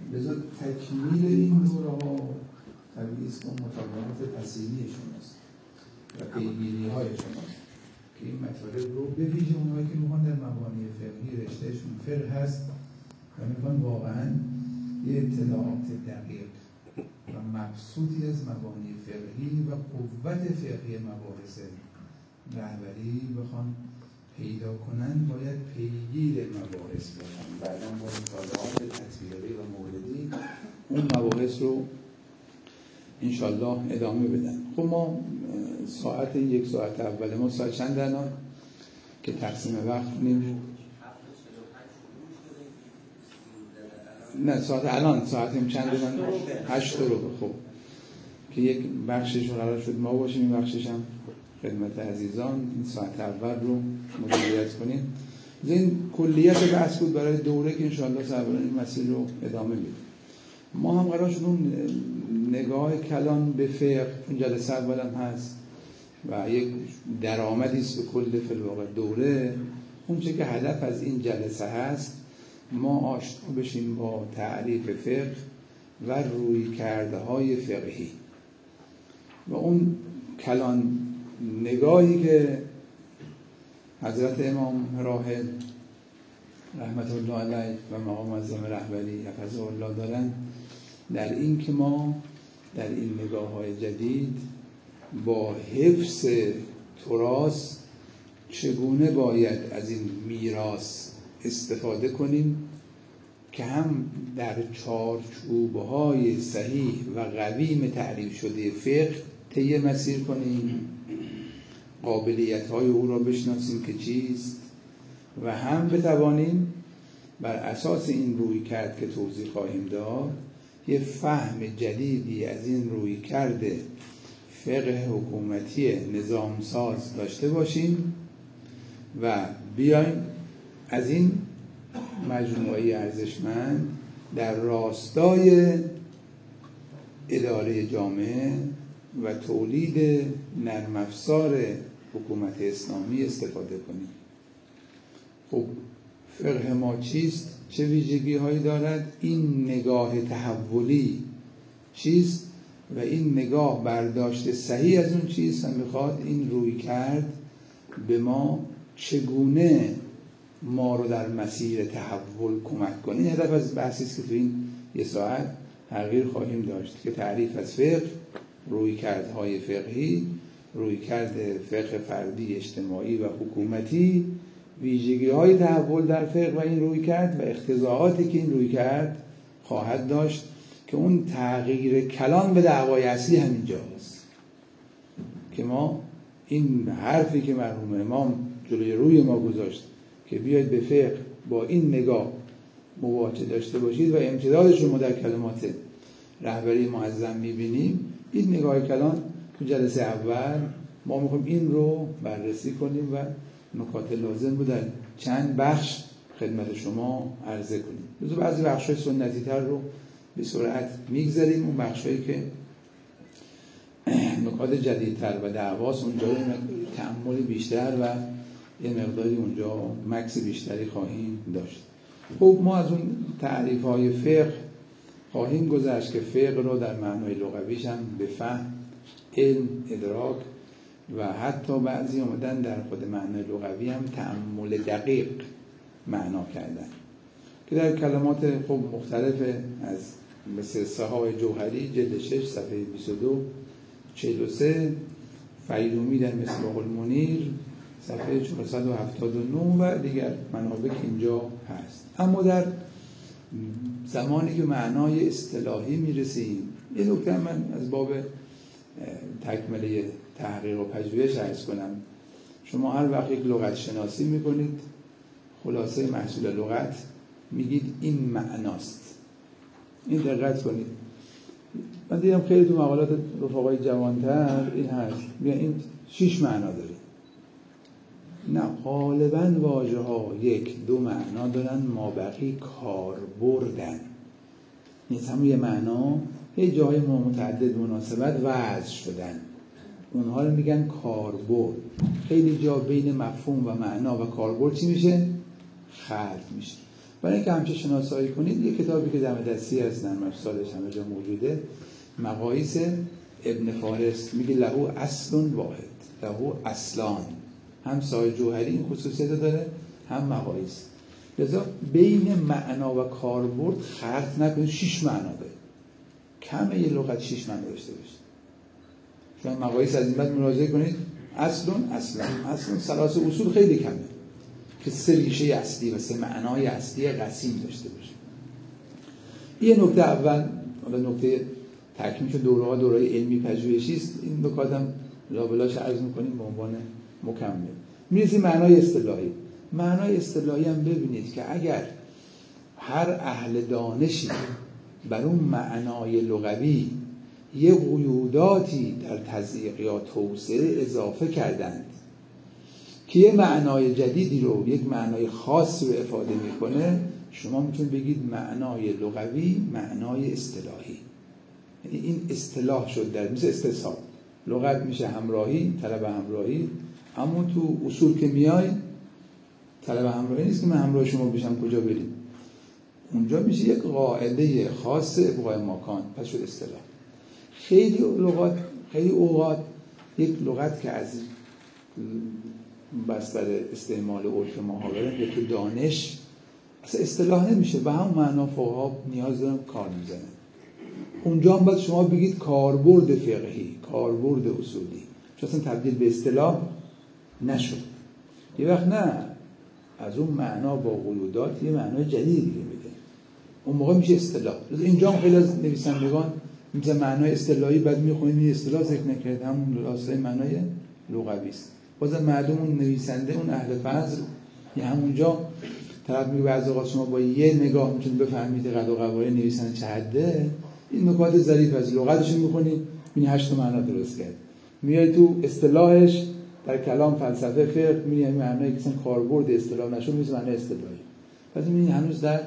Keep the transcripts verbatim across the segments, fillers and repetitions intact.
لذا تکمیل این دوره ها طبیعی است که مطالعات پسینی شماست و پیگیری های شماست که این مطالب رو به ویژه اونهایی که میخوان در مبانی فقهی رشتهشون فقه هست و میخوان واقعا یه اطلاعات دقیق و مبسوطی از مبانی فقهی و قوت فقهی مباحث رهبری بخوان پیدا کنن، باید پیگیر مباحث باشن. بعداً با مطالعات تطبیقی و موردی اون مباحث رو انشالله ادامه بدن. خب ما ساعت یک ساعت اول ما ساعت چند الان که تقسیم وقت کنیم؟ نه ساعت الان ساعتیم چند من هشت رو خب که یک بخشش رو قرار شد ما باشیم، این بخشش هم خدمت عزیزان این ساعت اول رو مدیریت کنیم. این کلیت بحث بود برای دوره که انشاءالله سربران این مسیر رو ادامه میدیم. ما هم قرار شد اون نگاه کلان به فقه اون جلسه اول هم هست و یک درآمدی است به کل فی الواقع دوره. اون چه که هدف از این جلسه هست ما آشنا بشیم با تعریف فقه و روی کرده های فقهی و اون کلان نگاهی که حضرت امام راحل رحمت الله علیه و مقام معظم رهبری حفظه الله دارن در این که ما در این نگاه های جدید با حفظ تراث چگونه باید از این میراث استفاده کنیم که هم در چارچوب‌های صحیح و قویم تعریف شده فقه طی مسیر کنیم، قابلیت‌های او را بشناسیم که چیست و هم بتوانیم بر اساس این روی کرد که توضیح خواهیم داد یه فهم جدیدی از این روی کرده فقه حکومتی نظامساز داشته باشیم و بیایم از این مجموعه ارزشمند در راستای اداره جامعه و تولید نرم افزار حکومت اسلامی استفاده کنیم. خب فقه ما چیست؟ چه ویژگی هایی دارد؟ این نگاه تحولی چیست؟ و این نگاه برداشت صحیح از اون چیست و میخواد این روی کرد به ما چگونه ما رو در مسیر تحول کمک کنه. این هدف از بحثی است که تو این یه ساعت تغییر خواهیم داشت که تعریف از فقه، رویکردهای فقهی، رویکرد فقه فردی، اجتماعی و حکومتی، ویژگی‌های تحول در فقه و این رویکرد و اقتضاعاتی که این رویکرد خواهد داشت که اون تغییر کلان به دعوای اصلی همینجاست که ما این حرفی که مرحوم امام جلوی روی ما گذاشت که بیاید به فقه با این نگاه مواجه داشته باشید و امتدادش رو ما در کلمات رهبری معظم میبینیم. این نگاه کلان تو جلسه اول ما میخوایم این رو بررسی کنیم و نکات لازم رو در چند بخش خدمت شما عرضه کنیم. بذار بعضی بخش‌های سنتی تر رو به سرعت میگذاریم، اون بخشایی که نکات جدیدتر و دعواست اونجا تأمل بیشتر و یه مقداری اونجا مکس بیشتری خواهیم داشت. خب ما از اون تعریف‌های فقه خواهیم گذشت که فقه رو در معنای لغویش هم به فهم، علم، ادراک و حتی بعضی اومدن در خود معنای لغوی هم تأمل دقیق معنا کردن که در کلمات خب مختلف از مثل صحاح جوهری جلد شش صفحه بیست و دو چهل و سه، فیرومی در مصباح المنیر صفحه چهارصد و هفتاد و نه و دیگر منابع که اینجا هست. اما در زمانی که معنای اصطلاحی میرسیم، این نکته من از باب تکمله تحقیق و پژوهش عرض کنم. شما هر وقت یک لغت شناسی میکنید، خلاصه محصول لغت میگید این معناست. این دقت کنید. من دیدم خیلی تو مقالات رفقای جوانتر این هست، میگن این شش معنا داره. نه، غالباً واژه ها یک دو معنا دارن، ما بقی کار بردن. نیست همون یه معنا یه جای متعدد مناسبت وضع شدن، اونها رو میگن کاربرد. خیلی جا بین مفهوم و معنا و کاربرد چی میشه؟ خلط میشه. برای اینکه همچه شناسایی کنید یه کتابی که دم دستی از نرم افزارش همه جا موجوده، مقایس ابن فارس، میگه لهو اصل واحد، لهو اصلان، هم سایه جوهری این خصوصیت داره هم مقایس. لذا بین معنا و کاربرد خلط نکنید. شش معنا داره، کمه یه لغت شش معنا داشته باشه. چون مقایس از این بعد مراجعه کنید اصلون اصلا اصلا ثلاث اصول خیلی کمه که سه ریشه اصلی و سه معنای اصلی قسیم داشته باشه. یه نکته اول، حالا نکته تکمیل دوره ها دوره علمی پژوهشی است، این نکاتم لابلاش عرض می‌کنیم به عنوان مکمل. میرسیم معنای اصطلاحی. معنای اصطلاحی هم ببینید که اگر هر اهل دانشی بر اون معنای لغوی یه قیوداتی در تضییق یا توسعه اضافه کردند که یه معنای جدیدی رو، یک معنای خاصی رو افاده میکنه، شما میتونید بگید معنای لغوی معنای اصطلاحی. یعنی این اصطلاح شد در مثل استصحاب. لغت میشه همراهی، طلب همراهی، اما تو اصول که میای طلب همراهی نیست که من همراه شما بشم کجا بریم، اونجا میشه یک قاعده خاص ابقای مکان، پس شد اصطلاح. خیلی لغات، خیلی اوقات یک لغت که از بستر استعمال عرف محاوره یا تو دانش اصلا اصطلاح نمیشه، به همون معنا فقها نیاز دارن کار میزنن. اونجا هم باید شما بگید کاربرد فقهی، کاربرد اصولی، چون اصلا تبدیل به اصطلاح نشد. یه وقت نه، از اون معنا با قیودات یه معنای جدیدی دیگه میده، اون موقع میشه اصطلاح. اینجا هم خیلی از نویسندگان مثلا معنای اصطلاحی بعد میخونید این اصطلاح ذکر نکرد، همون راستای معنای لغوی است. بازم معلوم اون نویسنده، اون اهل فضل، یه همونجا طرف میگه بعضی اوقات شما با یه نگاه میتونید بفهمید قد و قواره نویسنده چه حده. این نکات ظریف از لغتش میخونید این هشت معنا درست کرد، میای تو اصطلاحش در کلام فلسفه فقه میبینی این معنایی که اصلا کاربرد اصطلاح نشون میشه معنای اصطلاحی. پس میبینی هنوز در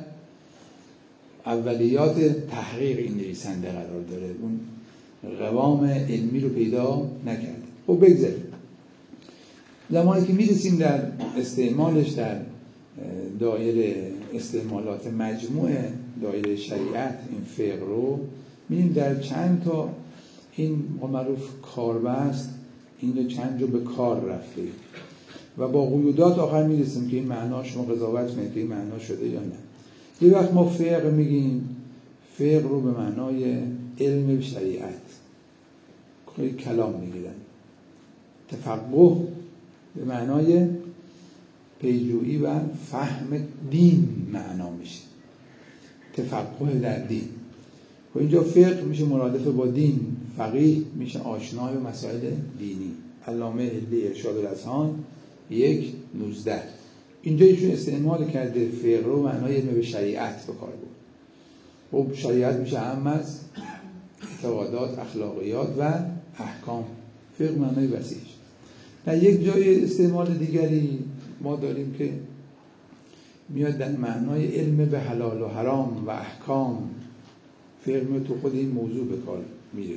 اولیات تحقیق این نویسنده قرار داره، اون قوام علمی رو پیدا نکرده. خب بگذاریم زمانی که میرسیم در استعمالش در دایره استعمالات مجموعه دایره شریعت این فقه رو می‌بینیم در چند تا این معروف کاربست این رو چند جو به کار رفته و با قیودات آخر میرسیم که این معنا شما قضاوت کنید که این معنا شده یا نه. یه وقت ما فقه میگیم، فقه رو به معنای علم شریعت خیلی کلام میگیرن. تفقه به معنای پیجویی و فهم دین معنا میشه، تفقه در دین. و اینجا فقه میشه مرادف با دین، فقیه میشه آشنای به مسائل دینی. علامه هلی ارشاد الاذهان یک نوزده اینجا ایشون استعمال کرده فقه رو معنای علم به شریعت به کار برد. خب شریعت میشه هم از اعتقادات، اخلاقیات و احکام. فقه معنای وسیعش. در یک جای استعمال دیگری ما داریم که میاد در معنای علم به حلال و حرام و احکام. فقه تو خود این موضوع به کار میره.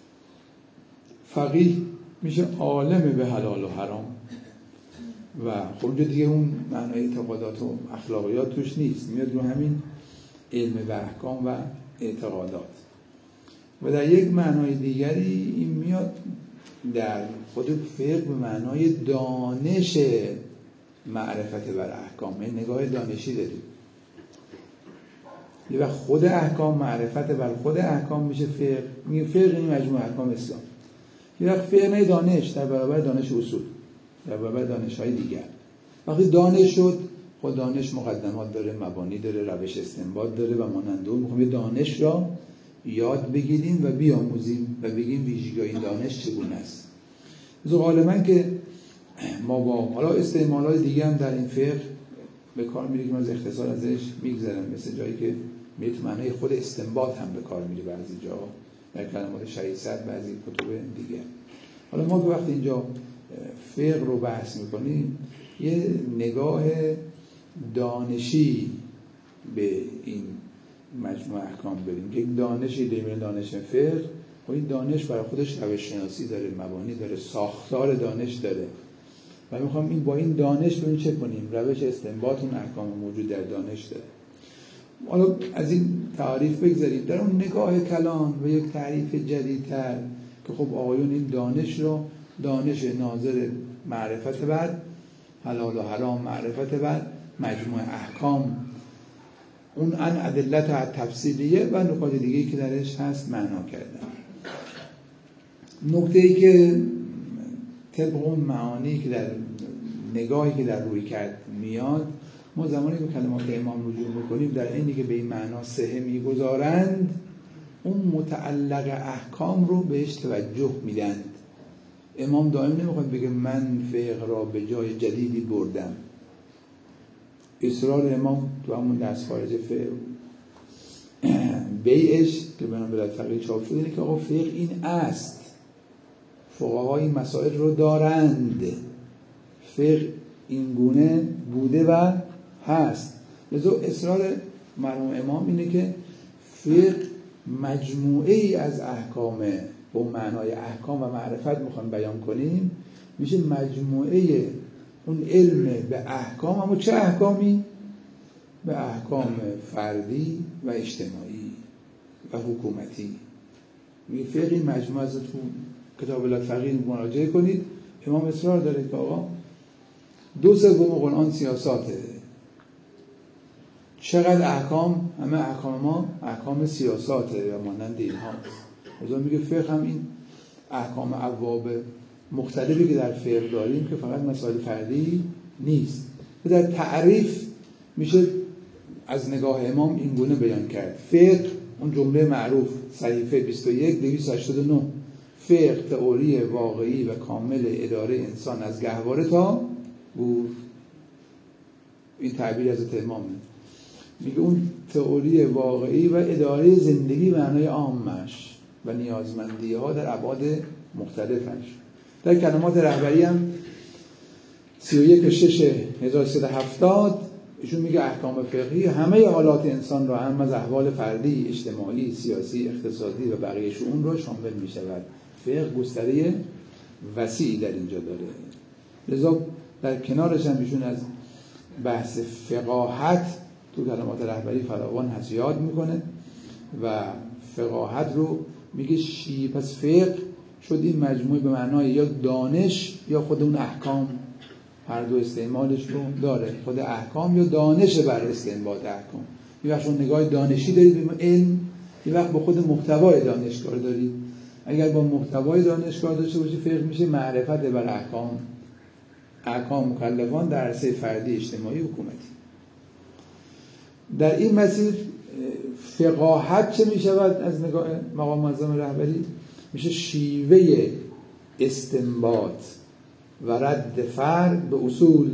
فقیه میشه عالم به حلال و حرام و خب اونجا دیگه اون معنای اعتقادات و اخلاقیات توش نیست، میاد رو همین علم به احکام و اعتقادات. و در یک معنای دیگری این میاد در خود فقه به معنای دانش معرفت بر احکام، این نگاه دانشی داریم. یه وقت خود احکام معرفت بر خود احکام میشه فقه، میگه فقه این مجموع احکام اسلام. یه وقت فقه نه دانش در برابر دانش اصول، در برابر دانش‌های دیگر. وقتی دانش شد، خود دانش مقدمات داره، مبانی داره، روش استنباط داره و مانند اون. میخوام دانش را یاد بگیریم و بیاموزیم و بگیم ویژگی‌های این دانش چگونه است. مثلا غالباً که ما با حالا استعمالات دیگه هم در این فقه به کار میره که من از اختصار ازش میگذرم، مثل جایی که میره تو معنای خود استنباط هم به کار میره بعضی جا در کلمات شریعت، بعضی کتب دیگه. حالا ما به وقت اینجا فقه رو بحث میکنیم یه نگاه دانشی به این مجموعه احکام بریم. یک دانشی داریم، دانش فقه، و این دانش برای خودش روش شناسی داره، مبانی داره، ساختار دانش داره و میخوام این با این دانش ببینیم چه کنیم. روش استنباط اون احکام موجود در دانش داره. حالا از این تعریف بگذاریم. در اون نگاه کلان و یک تعریف جدیدتر که خب آقایون این دانش رو دانش ناظر معرفت بر حلال و حرام، معرفت بر مجموع احکام، اون ان ادلت تفصیلیه و نکات دیگه‌ای که درش هست معنا کردن. نکته‌ای که طبق اون معانی که در نگاهی که در روی کرد میاد، ما زمانی که کلمات امام رجوع میکنیم در اینی که به این معنا صحه میگذارند، اون متعلق احکام رو بهش توجه میدند. امام دائم نمیخواد بگه من فقه را به جای جدیدی بردم. اصرار امام تو همون دست خارج فقه بیعش که بنام بلد فقیه چاپ شده اینه که آقا فقه این است، فقها این مسائل رو دارند، فقه این گونه بوده و هست. لذا اصرار مرحوم امام اینه که فقه مجموعه ای از احکامه، با معنای احکام و معرفت میخوام بیان کنیم، میشه مجموعه اون علم به احکام. اما چه احکامی؟ به احکام فردی و اجتماعی و حکومتی. میگه فقه مجموعه از تو کتاب الفقیه مراجعه کنید. امام اصرار داره که آقا دو سوم قرآن سیاساته. چقدر احکام؟ همه احکام ما احکام سیاساته یا مانند این هاست. از میگه فقه هم این احکام ابواب مختلفی که در فقه داریم که فقط مسائل فردی نیست. و در تعریف میشه از نگاه امام این گونه بیان کرد. فقه اون جمله معروف صحیفه بیست و یک دویست و هشتاد و نه، فقه تئوری واقعی و کامل اداره انسان از گهواره تا گور. این تعبیر از امامه. میگه اون تئوری واقعی و اداره زندگی به معنای عامش و نیازمندی ها در ابعاد مختلفش. در کلمات رهبری هم سی و یک شش هزار و سیصد و هفتاد ایشون میگه احکام فقهی همه حالات انسان را، هم از احوال فردی، اجتماعی، سیاسی، اقتصادی و بقیه شؤون را شامل میشود. فقه گستره وسیعی در اینجا داره. لذا در کنارش هم ایشون از بحث فقاهت تو کلمات رهبری فراوان هست یاد میکنه و فقاهت رو میگه شی. پس فقه شد این مجموعه به معنای یا دانش یا خود اون احکام، هر دو استعمالش رو داره. خود احکام یا دانش بر استنباط احکام. یه وقت شما نگاه دانشی دارید به علم، یه وقت با خود محتوای دانشگاه دارید. اگر با محتوای دانشگاه داشته باشی فقه میشه معرفت بر احکام، احکام مکلفان در عرصه فردی، اجتماعی، حکومتی. در این مسیر فقاهت چه می شود از نگاه مقام معظم رهبری؟ میشه شیوه استنباط و رد فرد به اصول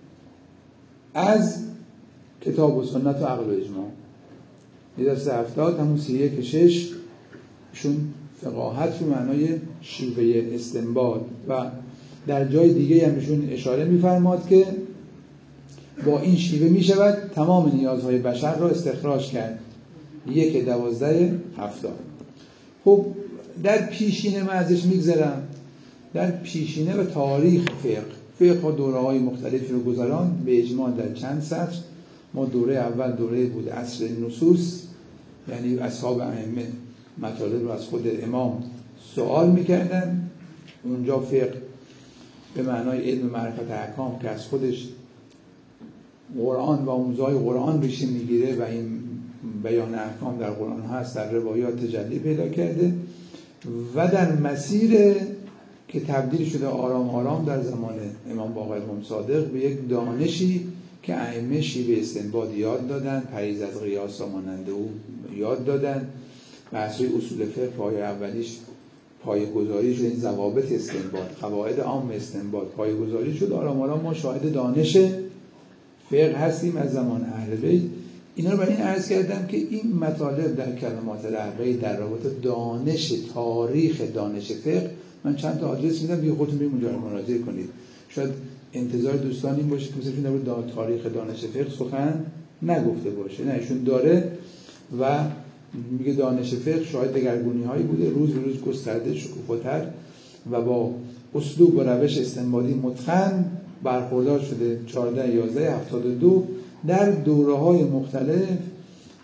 از کتاب و سنت و عقل و اجماع. هزار و هفتاد همون سی و یک شش شون فقاهت رو معنای شیوه استنباط و در جای دیگه هم ایشون اشاره می‌فرماد که با این شیوه می شود تمام نیازهای بشر را استخراج کرد. یک دوازده هفتاد. خب در پیشینه من ازش میگذرم، در پیشینه و تاریخ فقه فقه ها دوره های مختلفی رو گذران. به اجماع در چند سطر. ما دوره اول دوره بود عصر نصوص، یعنی اصحاب ائمه مطالب رو از خود امام سوال میکردن. اونجا فقه به معنای علم معرفت احکام که از خودش قرآن و آموزهای قرآن ریشه میگیره و این بیان احکام در قرآن هست، در روایات تجلی پیدا کرده و در مسیر که تبدیل شده آرام آرام در زمان امام باقر امام صادق به یک دانشی که ائمه شیوه استنباط یاد دادن، پریز از قیاس مانند او یاد دادن. بحث‌های اصول فقه پای اولیش پایه‌گذاری شد، این ضوابط استنباط، قواعد عام استنباط پایه‌گذاری شد. آرام آرام ما شاهد دانش فقه هستیم از زمان اهل بیت. اینا رو برای این عرض کردم که این مطالب در کلمات رهبری در رابطه دانش، تاریخ دانش فقه، من چند تا آدرس میدم دیگه خودتون برید اونجا مراجعه کنید. شاید انتظار دوستان این باشه که مثلا در مورد تاریخ دانش فقه سخن نگفته باشه. نه، ایشون داره و میگه دانش فقه شاید دگرگونی هایی بوده، روز به روز گسترده شکوفاتر و با اسلوب و روش استنباطی متقن برخوردار شده. چهارده یازده هفتاد و دو در دوره‌های مختلف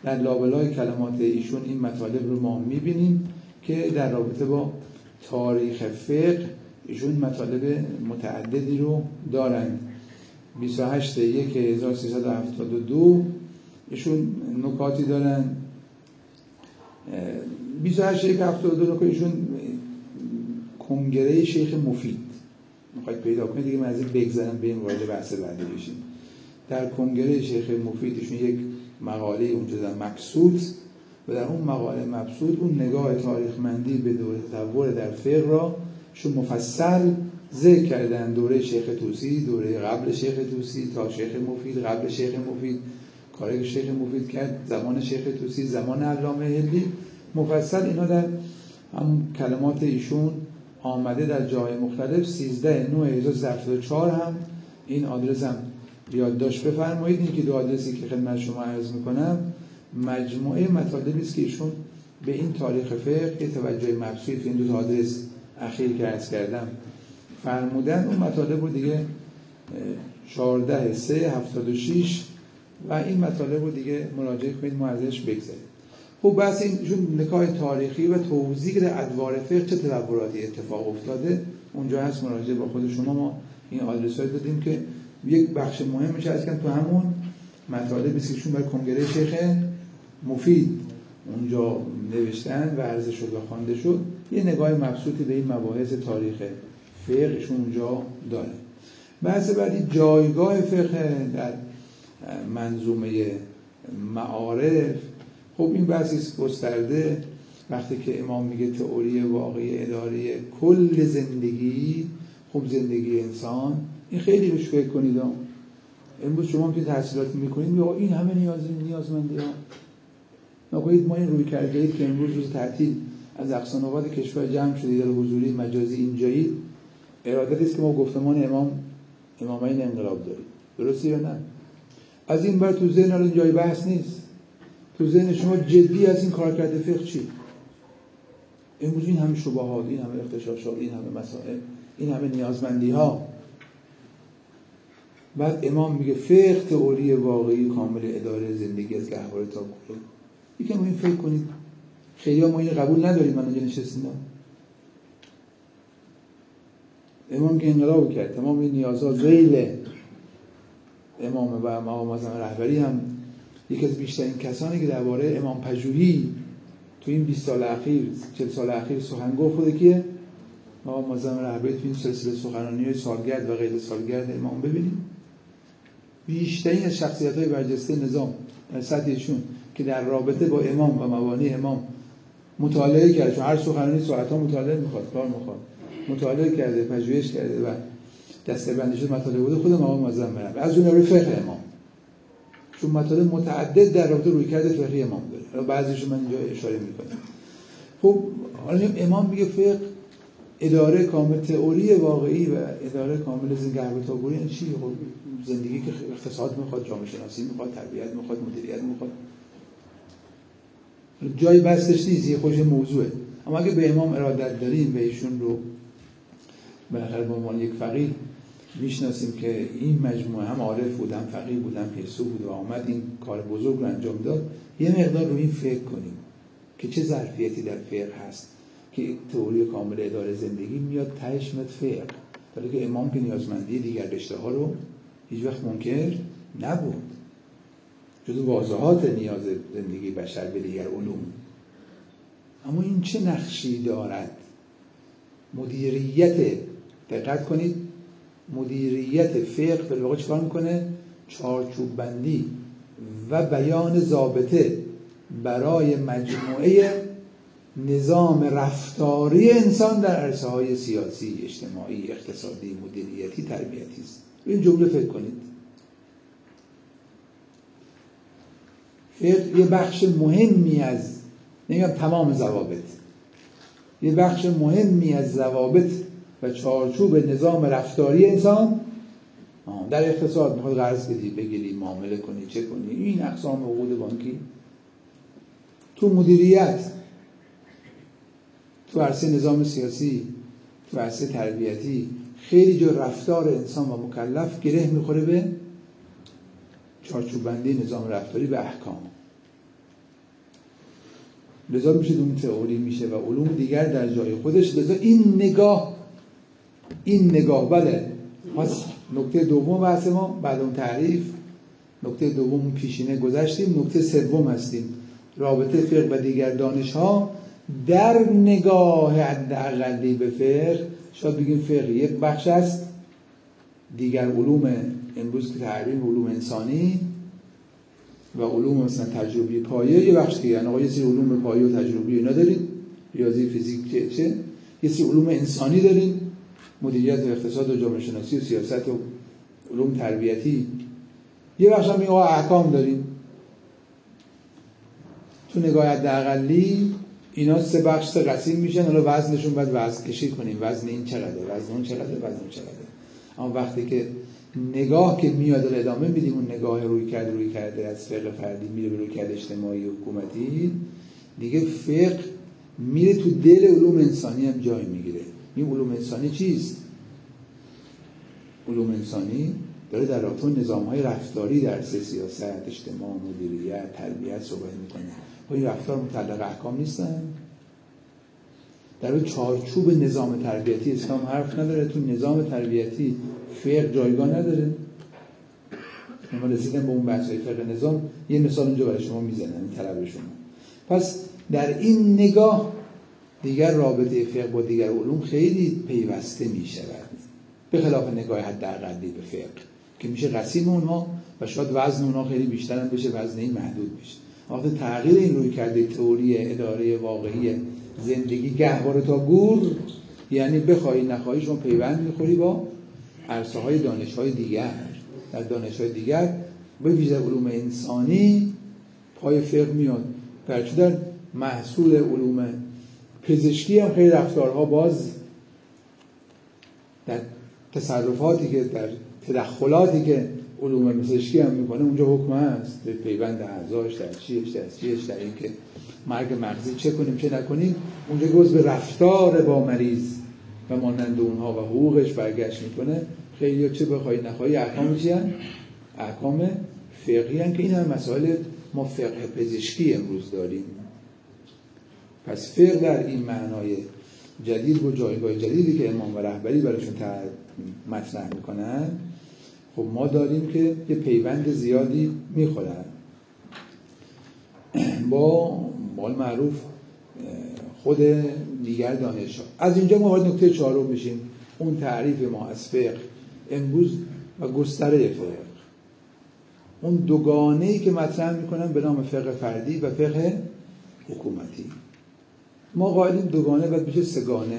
در لابلای کلمات ایشون این مطالب رو ما میبینیم که در رابطه با تاریخ فقه ایشون مطالب متعددی رو دارند. بیست و هشت یک هزار و سیصد و هفتاد و دو ایشون نکاتی دارن. بیست و هشت یک هفتاد و دو نکات ایشون کنگره شیخ مفید میخواید پیدا کنید دیگه، من از این بگذارم به این وارد بحث بعدی بشیم. در کنگره شیخ مفید ایشون یک مقاله اونجا در مبسوط و در اون مقاله مبسوط اون نگاه تاریخمندی به دوره تطور در فقه را شون مفصل ذکر کردن. دوره شیخ طوسی، دوره قبل شیخ طوسی تا شیخ مفید، قبل شیخ مفید، کاری که شیخ مفید کرد، زمان شیخ طوسی، زمان علامه هندی، مفصل اینا در هم کلمات ایشون آمده در جای مختلف. سیزده نه هزار و سیصد و هفتاد و چهار هم این آدرس هم یادداشت بفرمایید. این که دو آدرسی که خدمت شما عرض میکنم مجموعه مطالبی است که ایشون به این تاریخ فقه که توجه مبسوط این دو تا آدرس اخیر که عرض کردم فرمودن، اون مطالب رو دیگه چهارده سه هفتاد و شش و این مطالب رو دیگه مراجعه کنید، ما ازش بگذاریم. خب بس اینشون نکات تاریخی و توضیح در ادوار فقه چه تطوراتی اتفاق افتاده اونجا هست، مراجعه با خود شما. ما این آدرس ها دادیم که یک بخش مهمش از که تو همون مطالبی است که ایشون برای کنگره شیخ مفید اونجا نوشتن و عرضه شد و خوانده شد، یه نگاه مبسوطی به این مباحث تاریخ فقه ایشون اونجا داره. بحث بعدی جایگاه فقه در منظومه معارف. خب این بحثی است گسترده. وقتی که امام میگه تئوری واقعی اداره کل زندگی، خب زندگی انسان، این خیلی روش فکر کنید. امروز شما که تحصیلات میکنید یا این همه نیاز نیازمندی ها نکنید. ما این روی کرده که امروز روز تعطیل از اقصا نقاط کشور جمع شدید در حضوری مجازی اینجایی، ارادتی است که ما گفتمان امام امامین انقلاب داریم، درسته یا نه؟ از این بر تو ذهن الان جای بحث نیست. تو ذهن شما جدی از این کار کرده فقه چی؟ امروز این همه شبهات، این همه اختشاشات، این همه مسائل، این همه نیازمندی ها. بعد امام میگه فقه تئوری واقعی کامل اداره زندگی از گهواره تا گوره. یکم این فکر کنید. خیلی ها ما این قبول نداریم. من اینجا نشستیم امام که انقلاب کرد تمام این نیازها ذیل امام و مقام معظم رهبری هم یکی از بیشترین کسانی که درباره امام پژوهی تو این بیست سال اخیر چهل سال اخیر سخن گفت بوده که مقام معظم رهبری تو این سلسله سخنرانی‌های سالگرد و غیر سالگرد امام ببینیم بیشترین از شخصیت‌های برجسته نظام در سطحشون که در رابطه با امام و مبانی امام مطالعه کرده، چون هر سخنرانی ساعت‌ها مطالعه می‌خواد، کار می‌خواد، مطالعه کرده، پژوهش کرده و دسته‌بندی شده مطالعه بوده خود مقام معظم رهبری از جمله فقه امام، چون مطالب متعدد در رابطه رویکرد فقهی امام داره. بعضیشو من اینجا اشاره می‌کنم. خب حالا امام میگه فقه اداره کامل، تئوری واقعی و اداره کامل زندگی تا گوری این چیه؟ خب زندگی که اقتصاد میخواد، جامعه شناسی میخواد، تربیت میخواد، مدیریت میخواد. جای بستش نیست، یه خوش موضوعه. اما اگه به امام ارادت داریم و ایشون رو بالاخره به عنوان یک فقیه میشناسیم که این مجموعه هم عارف بود، هم فقیه بود، هم پیسو بود و آمد این کار بزرگ رو انجام داد، یه مقدار رو این فکر کنیم که چه ظرفیتی در فقه هست که تئوری کامل اداره زندگی میاد تهش میاد فقه، ولی که امام که نیازمندی دیگر رشته ها رو هیچ وقت منکر نبود، جزو واضحات نیاز زندگی بشر به دیگر علوم. اما این چه نقشی دارد؟ مدیریت، دقت کنید، مدیریت فقه در واقع چیکار میکنه؟ چارچوب بندی و بیان ضابطه برای مجموعه نظام رفتاری انسان در عرصه‌های سیاسی، اجتماعی، اقتصادی، مدیریتی، تربیتی است. این جمله فکر کنید. فقه یه بخش مهمی از، نمیگم تمام ضوابط، یه بخش مهمی از ضوابط و چارچوب نظام رفتاری انسان در اقتصاد، میخواد قرض بدی، بگیری، معامله کنی، چه کنی، این اقسام عقود بانکی، تو مدیریت، تو عرصه نظام سیاسی، تو عرصه تربیتی، خیلی جا رفتار انسان و مکلف گره میخوره به چارچوب بندی نظام رفتاری، به احکام. لذا میشه اون تئوری میشه و علوم دیگر در جای خودش. لذا این نگاه این نگاه بله. پس نکته دوم بحث ما بعد اون تعریف، نکته دوم پیشینه گذشتیم، نکته سوم هستیم رابطه فقه و دیگر دانش ها در نگاه حداقلی به فقه. شاید بگیم فقه یک بخش است، دیگر علوم امروز که تعریف علوم انسانی و علوم مثلا تجربی پایه یه بخش دیگه. آقا یه سری علوم پایه و تجربی اینا داریم، ریاضی، فیزیک، چه چه یه سری علوم انسانی داریم، مدیریت و اقتصاد و جامعه شناسی و سیاست و علوم تربیتی. یه بخش هم آقا احکام داریم. تو نگاه حداقلی اینا سه بخش سه قسیم میشن. حالا وزنشون باید وزن کشی کنیم، وزن این چقدره، وزن اون چقدره، وزن اون چقدره. اما وقتی که نگاه که میاد ادامه میدیم، اون نگاه روی کرده روی کرده از فقه فردی میره به روی کرده اجتماعی و حکومتی، دیگه فقه میره تو دل علوم انسانی هم جای میگیره. این علوم انسانی چیست؟ علوم انسانی داره در رابطه نظام‌های رفتاری در سیاست، اجتماع، مدیریت، تربیت صحبت میکنه. این رفتار متعلق احکام نیستن؟ در چارچوب نظام تربیتی اسلام حرف نداره؟ تو نظام تربیتی فقه جایگاه نداره؟ ما رسیدیم به اون بحث‌های فقه نظام. یه مثال اونجا برای شما میزنم، این طلب شما. پس در این نگاه دیگر رابطه فقه با دیگر علوم خیلی پیوسته میشود، به خلاف نگاه حداقلی به فقه که میشه قسیم اونها و شاید وزن اونها خیلی بیشتر هم بشه، وزن این محدود بشه. وقتی تغییر این روی کرده تئوری اداره واقعی زندگی گهواره تا گور، یعنی بخوای نخواهی شما پیوند میخوری با عرصه های دانش های دیگر. در دانش های دیگر به ویژه علوم انسانی پای فقه میاد. گرچه در محصول علوم پزشکی هم خیلی رفتارها باز در تصرفاتی که در تدخلاتی که علوم پزشکی هم میکنه اونجا حکم هست، به پیوند اعضاش، در چیش، در چیش، در این که مرگ مغزی چه کنیم چه نکنیم. اونجا گوز به رفتار با مریض و مانند اونها و حقوقش برگشت میکنه. خیلی چه بخوایی نخواهی احکام چی هست؟ احکام فقهی هست که این هم مسائل ما فقه پزشکی امروز داریم. پس فقه در این معنای جدید و جایگاه جدیدی که امام و رهبری براشون مطرح میکنن، خب ما داریم که یه پیوند زیادی میخورن با مال معروف خود دیگر دانش ها. از اینجا ما باید نکته چهارم بشیم، اون تعریف ما از فقه امروز و گستره فقه، اون دوگانه‌ای که مطرح میکنن به نام فقه فردی و فقه حکومتی. ما قائلیم دوگانه باید بشه سگانه.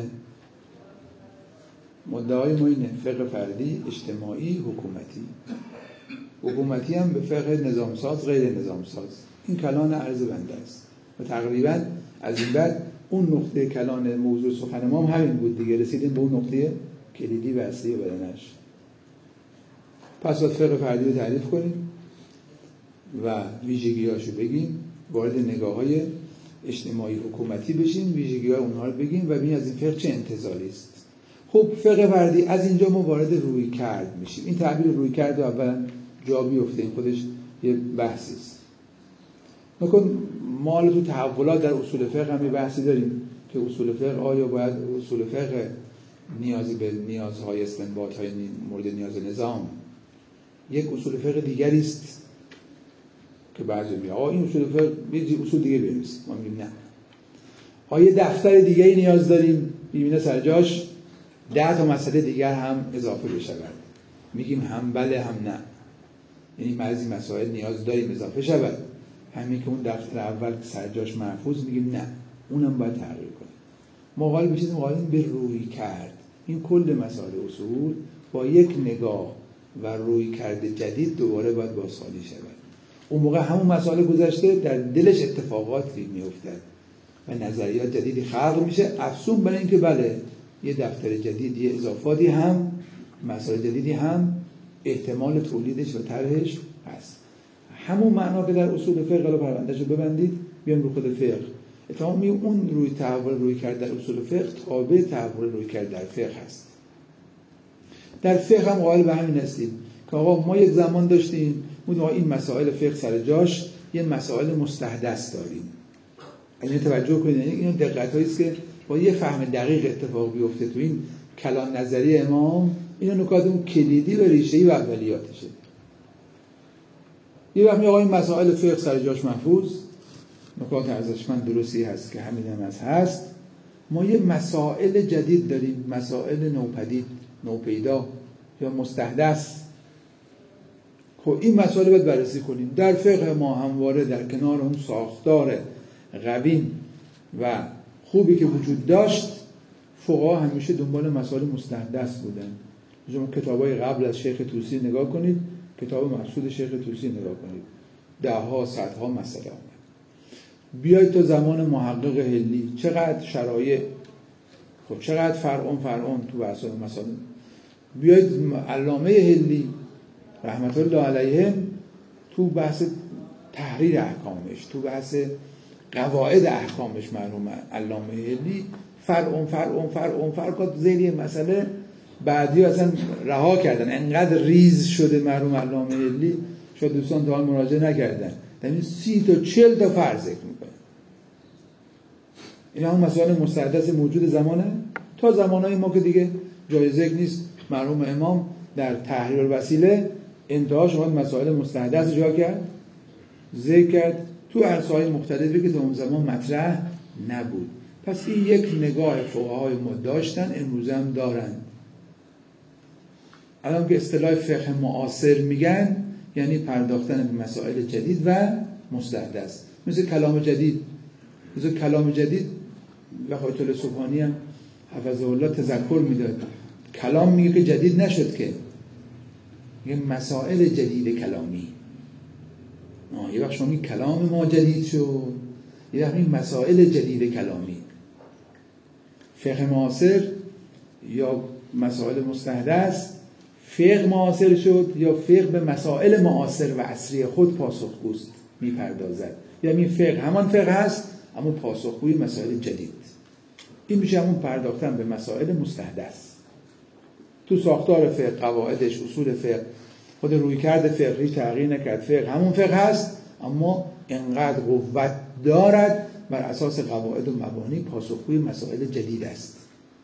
مدعای ما اینه، فقه فردی، اجتماعی، حکومتی. حکومتی هم به فقه نظامساز، غیر نظامساز. این کلان عرض بنده است و تقریبا از این بعد اون نقطه کلان موضوع سخن ما هم همین بود دیگه. رسیدیم به اون نقطه کلیدی و اصلی بدنش. پس باید فقه فردی رو تعریف کنیم و ویژگی‌هاشو بگیم، وارد نگاه‌های اجتماعی حکومتی بشیم، ویژگی‌های اونها رو بگیم و ببینیم از این فقه چه انتظاری است. خب فقه فردی، از اینجا ما وارد روی کرد میشیم. این تعبیر روی کرد رو اولا جا بیفته، این خودش یه بحثی است. نکن ما تو تحولات در اصول فقه هم یه بحثی داریم که اصول فقه آیا باید اصول فقه نیازی به نیازهای استنباط‌های مورد نیاز نظام یک اصول فقه دیگری است که بعضی میگن آقا این اصول فقه یه اصول دیگه بنویسید. ما میگیم نه. آیا دفتر دیگری نیاز داریم ببینه سر جاش ده تا مسئله دیگر هم اضافه بشود؟ میگیم هم بله هم نه. یعنی بعضی مسائل نیاز داریم اضافه شود، همین که اون دفتر اول سر جاش محفوظ میگیم نه، اونم باید تغییر کنیم. ما قائل بشیم قائل به روی کرد. این کل مسائل اصول با یک نگاه و روی کرده جدید دوباره باید بازخوانی شود. اون موقع همون مسائل گذشته در دلش اتفاقاتی میافتد و نظریات جدیدی خلق میشه، افزون بر این که بله یه دفتر جدید، یه اضافاتی هم، مسائل جدیدی هم احتمال تولیدش و طرحش هست. همون معنا که در اصول فقه رو پروندهشو ببندید بیام رو خود فقه. اتفاقا اون روی تحول روی کرد در اصول فقه تابع تحول روی کرد در فقه هست. در فقه هم قائل به همین هستیم که آقا ما یک زمان داشتیم ما این مسائل فقه سر جاش، یه مسائل مستحدث داریم. از این توجه کنید، یعنی این دقت‌هایی است که با یه فهم دقیق اتفاق بیفته تو این کلام نظری امام. اینا نکات اون کلیدی و ریشه‌ای و اولیاتشه. یه وقت میگه این مسائل فقه سر جاش محفوظ، نکات ارزشمند درستی هست که همین هم از هست. ما یه مسائل جدید داریم، مسائل نوپدید، نوپیدا یا مستحدث. خب این مسائل باید بررسی کنیم. در فقه ما همواره در کنار اون ساختار قوی و خوبی که وجود داشت، فقها همیشه دنبال مسائل مستحدث بودن. شما کتابای قبل از شیخ طوسی نگاه کنید، کتاب مقصود شیخ طوسی نگاه کنید، ده ها صدها مسئله آمد. بیاید تا زمان محقق هلی، چقدر شرایع، خب چقدر فرعون فرعون تو بحث مسائل. بیاید علامه هلی رحمت الله علیهم تو بحث تحریر احکامش، تو بحث قواعد احکامش، مرحوم علامه هلی فرعون فرعون فرعون فرقات زیری مسئله بعدی اصلا رها کردن. انقدر ریز شده مرحوم علامه هلی، شاید دوستان تا حال مراجعه نکردن، یعنی سی تا چل تا فرض ذکر میکنه. این هم مسائل مستحدث موجود زمانه تا زمانهای ما که دیگه جای ذکر نیست. مرحوم امام در تحریر الوسیله انتهاش اومد مسائل مستحدث جا کرد، ذکر کرد تو عرصه‌های مختلفی که تا اون زمان مطرح نبود. پس این یک نگاه فقهای ما داشتن، امروز هم دارن. الان که اصطلاح فقه معاصر میگن یعنی پرداختن به مسائل جدید و مستحدث، مثل کلام جدید. مثل کلام جدید و آیت الله سبحانی هم حفظه الله تذکر میداد، کلام میگه که جدید نشد، که میگه مسائل جدید کلامی. آه یه وقت شما میگه کلام ما جدید شد، یه وقت میگه مسائل جدید کلامی. فقه معاصر یا مسائل مستحدث، فقه معاصر شد یا فقه به مسائل معاصر و عصری خود پاسخگوست میپردازد. یعنی فقه همان فقه هست اما پاسخگوی مسائل جدید. این میشه همون پرداختن به مسائل مستحدث. تو ساختار فقه، قواعدش، اصول فقه، خود رویکرد فقهی تغییر نکرد. فقه همون فقه هست اما انقدر قوت دارد بر اساس قواعد و مبانی پاسخگوی مسائل جدید است.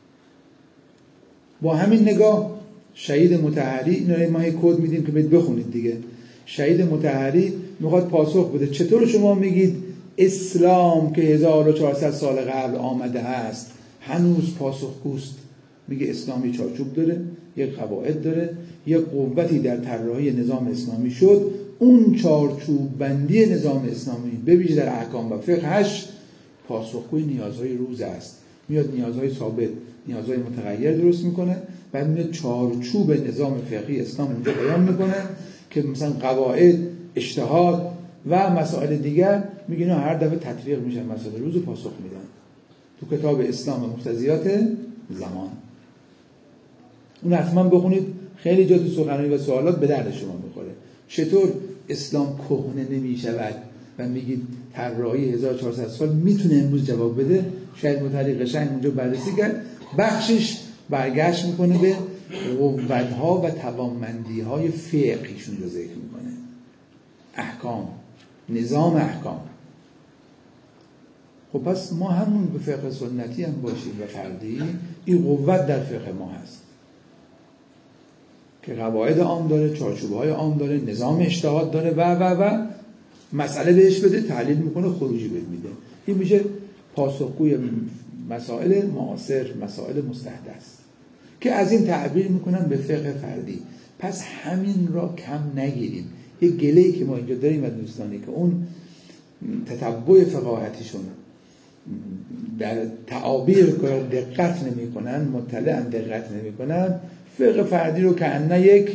با همین نگاه شهید مطهری، اینا ما یک کد میدیم که بهت بخونید دیگه. شهید مطهری میخواد پاسخ بده چطور شما میگید اسلام که هزار و چهارصد سال قبل آمده است هنوز پاسخگوست؟ میگه اسلامی چارچوب داره، یک قواعد داره، یک قوتی در طراحی نظام اسلامی شد. اون چارچوب بندی نظام اسلامی به ویژه در احکام و فقهش پاسخگوی نیازهای روز است. میاد نیازهای ثابت، نیازهای متغیر درست میکنه، بعد میاد چارچوب نظام فقهی اسلام اونجا بیان میکنه که مثلا قواعد، اجتهاد و مسائل دیگر میگه اینا هر دفعه تطبیق میشن، مسائل روز و پاسخ میدن. تو کتاب اسلام مقتضیات زمان اون حتما بخونید، خیلی جا تو سخنرانی و سوالات به درد شما میخوره. چطور اسلام کهنه نمیشود و میگید طراحی هزار و چهارصد سال میتونه امروز جواب بده. شاید مطلق قشنگ اونجا بررسی کرد، بخشش برگشت میکنه به قوت‌ها و توانمندی‌های فقهیشون رو ذکر میکنه، احکام، نظام احکام. خب پس ما همون به فقه سنتی هم باشیم و فردی، این قوت در فقه ما هست که قواعد عام داره، چارچوب‌های عام داره، نظام اجتهاد داره و و و مسئله بهش بده، تحلیل میکنه، خروجی بهت میده. این میشه پاسخگوی مسائل معاصر، مسائل مستحدث، که از این تعبیر میکنن به فقه فردی. پس همین را کم نگیریم. یه گله‌ای که ما اینجا داریم از دوستانی که اون تتبع فقاهتشون در تعابیر دقت نمی کنن، مطلعاً دقت نمی کنن، فقه فردی رو که انه یک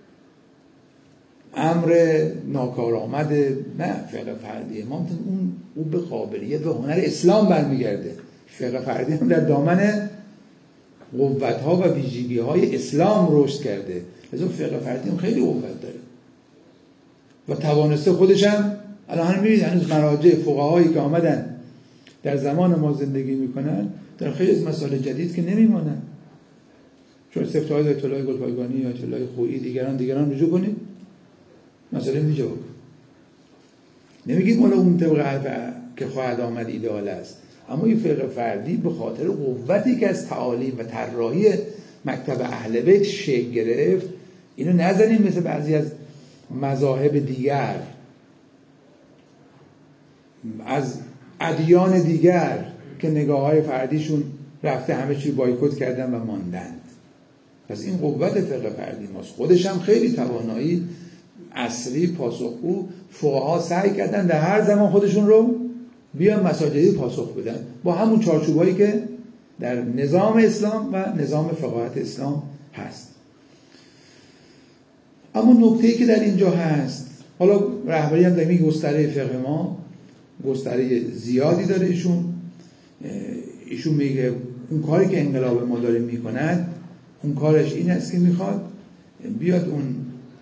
امر ناکارآمد، نه، فقه فردی ما اون او به قابلیت و هنر اسلام برمیگرده. فقه فردی هم در دامن قوت‌ها و ویژگی‌های اسلام رشد کرده، لذا فقه فردی هم خیلی قوت داره و توانسته خودش هم. الان هم می‌بینید هنوز مراجع فقهایی که آمدن در زمان ما زندگی میکنن در خیلی از مسائل جدید که نمیمانن. چون استفتاهای آیت الله گلپایگانی، آیت الله خویی، دیگران دیگران رجوع کنید، مسئله میجا بود. نمیگید مالا اون طبق حرف که خواهد آمد ایدئال است، اما این فقه فردی به خاطر قوتی که از تعالیم و طراحی مکتب اهل بیت شکل گرفت، اینو نزنیم مثل بعضی از مذاهب دیگر، از ادیان دیگر که نگاه‌های فردیشون رفته همه چی بایکوت کردن و ماندند. پس این قوت فقه فردی ماست. خودش هم خیلی توانایی اصلی پاسخگو، فقها سعی کردن در هر زمان خودشون رو بیان مسائل پاسخ بدن با همون چارچوبایی که در نظام اسلام و نظام فقاهت اسلام هست. اما نکته‌ای که در اینجا هست، حالا رهبری هم در این گستره فقه ما گستره زیادی داره، ایشون ایشون میگه اون کاری که انقلاب ما داره میکند، اون کارش این است که میخواد بیاد اون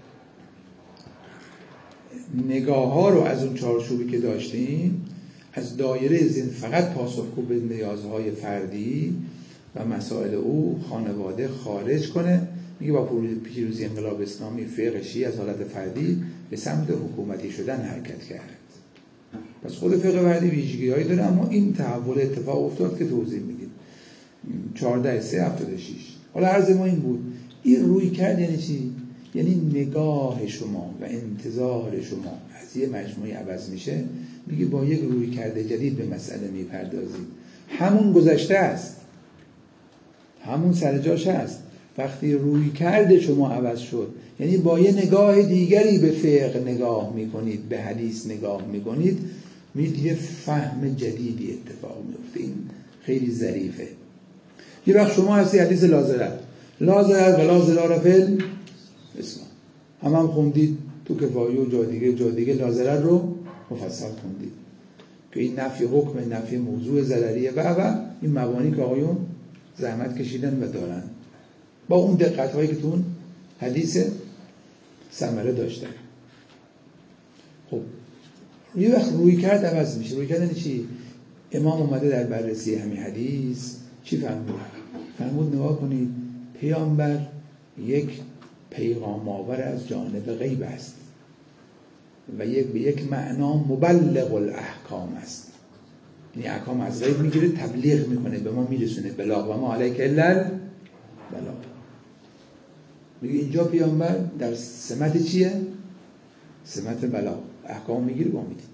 نگاه ها رو از اون چارچوبی که داشتیم، از دایره ذهن فقط پاسخگو به نیازهای فردی و مسائل او خانواده خارج کنه. میگه با پیروزی انقلاب اسلامی فقه شیعه از حالت فردی به سمت حکومتی شدن حرکت کرد. پس خود فقه فردی ویژگی‌هایی داره، اما این تحول اتفاق افتاد که توضیح میدیم. چهارده سه هفتاد و شش. حالا عرض ما این بود، این روی کرد یعنی چی؟ یعنی نگاه شما و انتظار شما از یه مجموعه عوض میشه. میگه با یک روی کرده جدید به مسئله میپردازید. همون گذشته است، همون سر جاش است. وقتی روی کرده شما عوض شد، یعنی با یه نگاه دیگری به فقه نگاه میکنید، به حدیث نگاه میکنید، میدید یه فهم جدیدی اتفاق میفته. این خیلی ظریفه. یه وقت شما هستی حدیث لازرت لازرت و لازرار فل اسلام هم هم خوندید تو کفایه و جا دیگه جا دیگه لازرت رو مفصل خوندید که این نفی حکم، نفی موضوع ضرریه و و این مبانی که آقایون زحمت کشیدن و دارن با اون دقت هایی که تو اون حدیث ثمره داشتن. خب یه وقت روی کرد عوض میشه. روی کردن چی؟ امام اومده در بررسی همین حدیث چی فهمود؟ فهمود نگاه کنید، پیامبر یک پیغام آور از جانب غیب است و یک به یک معنا مبلغ الاحکام است. یعنی احکام از غیب میگیره، تبلیغ میکنه، به ما میرسونه. بلاغ و ما علیک الا بلاغ. میگه اینجا پیامبر در سمت چیه؟ سمت بلاغ. احکام میگیره با میده.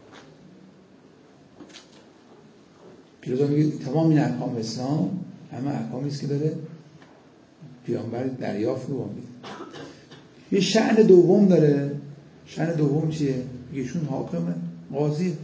پیروزا میگه تمام این احکام اسلام همه احکامی است که داره پیامبر دریافت رو میده. یه شأن دوم داره. شأن دوم چیه؟ میگه ایشون حاکمه، قاضی،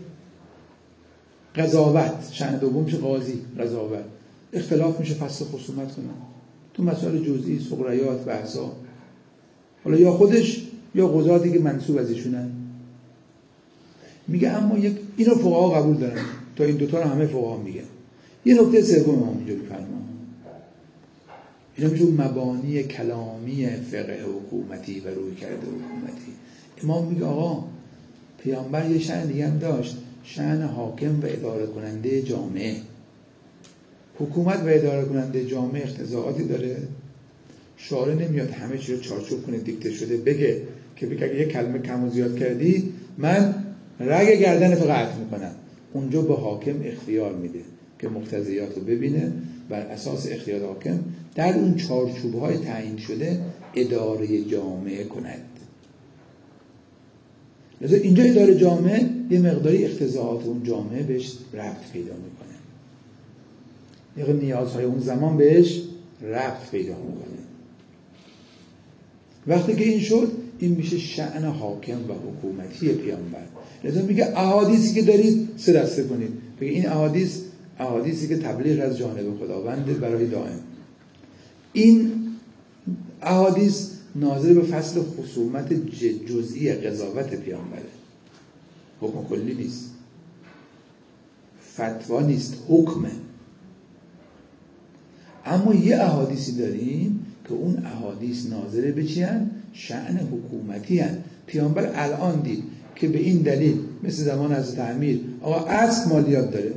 قضاوت. شأن دوم چه؟ قاضی، قضاوت. اختلاف میشه، فصل خصومت کنه تو مسائل جزئی، صغریات، بحثا. حالا یا خودش یا قضاتی که منسوب از ایشونن. میگه اما یک اینو فقها قبول دارن، تا این دوتا رو همه فقها میگن. یه نکته سوم ما اینجا میفرما، اینا میشه مبانی کلامی فقه حکومتی و روی کرده حکومتی. امام میگه آقا پیامبر یه شأن دیگه هم داشت، شأن حاکم و اداره کننده جامعه. حکومت و اداره کننده جامعه اختزاعاتی داره. شارع نمیاد همه چی رو چارچوب کنه، دیکته شده بگه که بگه یه کلمه کم و زیاد کردی من رگ گردنتو قطع میکنم. اونجا به حاکم اختیار میده که مقتضیات رو ببینه، بر اساس اختیار حاکم در اون چارچوب‌های تعیین شده اداره جامعه کند. لذا اینجا اداره جامعه یه مقداری اختزاعات اون جامعه بهش ربط پیدا میکنه، یه نیازهای اون زمان بهش ربط پیدا میکنه. وقتی که این شد، این میشه شأن حاکم و حکومتی پیامبر. لذا میگه احادیثی که دارید سه دسته کنید. بگه این احادیث احادیثی که تبلیغ از جانب خداوند برای دائم. این احادیث ناظر به فصل خصومت جزئی قضاوت پیامبره، حکم کلی نیست، فتوا نیست، حکمه. اما یه احادیثی داریم که اون احادیث ناظر به چی هن؟ شأن حکومتی هن. پیامبر الان دید که به این دلیل مثل زمان حضرت امیر آقا اسب مالیات داره،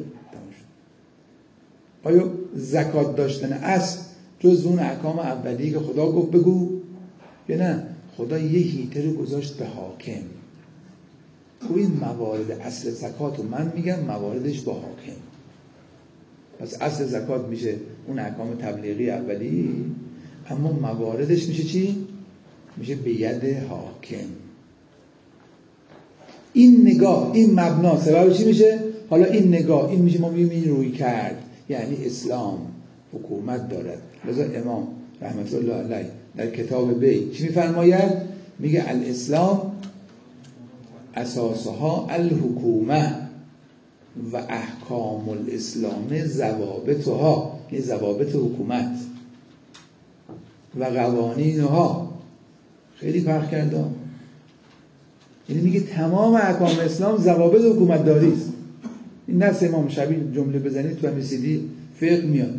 آیا زکات داشتن اسب جز اون احکام اولیه که خدا گفت بگو یا نه؟ خدا یه هیتر گذاشت به حاکم. و این موارد اصل زکات رو من میگم مواردش با حاکم. پس اصل زکات میشه اون احکام تبلیغی اولی، اما مواردش میشه چی؟ میشه به ید حاکم. این نگاه، این مبنا سبب چی میشه؟ حالا این نگاه، این میشه ما میگیم این روی کرد، یعنی اسلام حکومت دارد. لذا امام رحمت الله علیه در کتاب بی چی میفرماید؟ میگه الاسلام اساسها الحکومه و احکام الاسلام ضوابطها، یه ضوابط حکومت و قوانینها. خیلی فرق کرده. یعنی میگه تمام احکام اسلام ضوابط حکومت داری است. این نص امام شبیه جمله بزنید تو هم سیدی فقه میاد.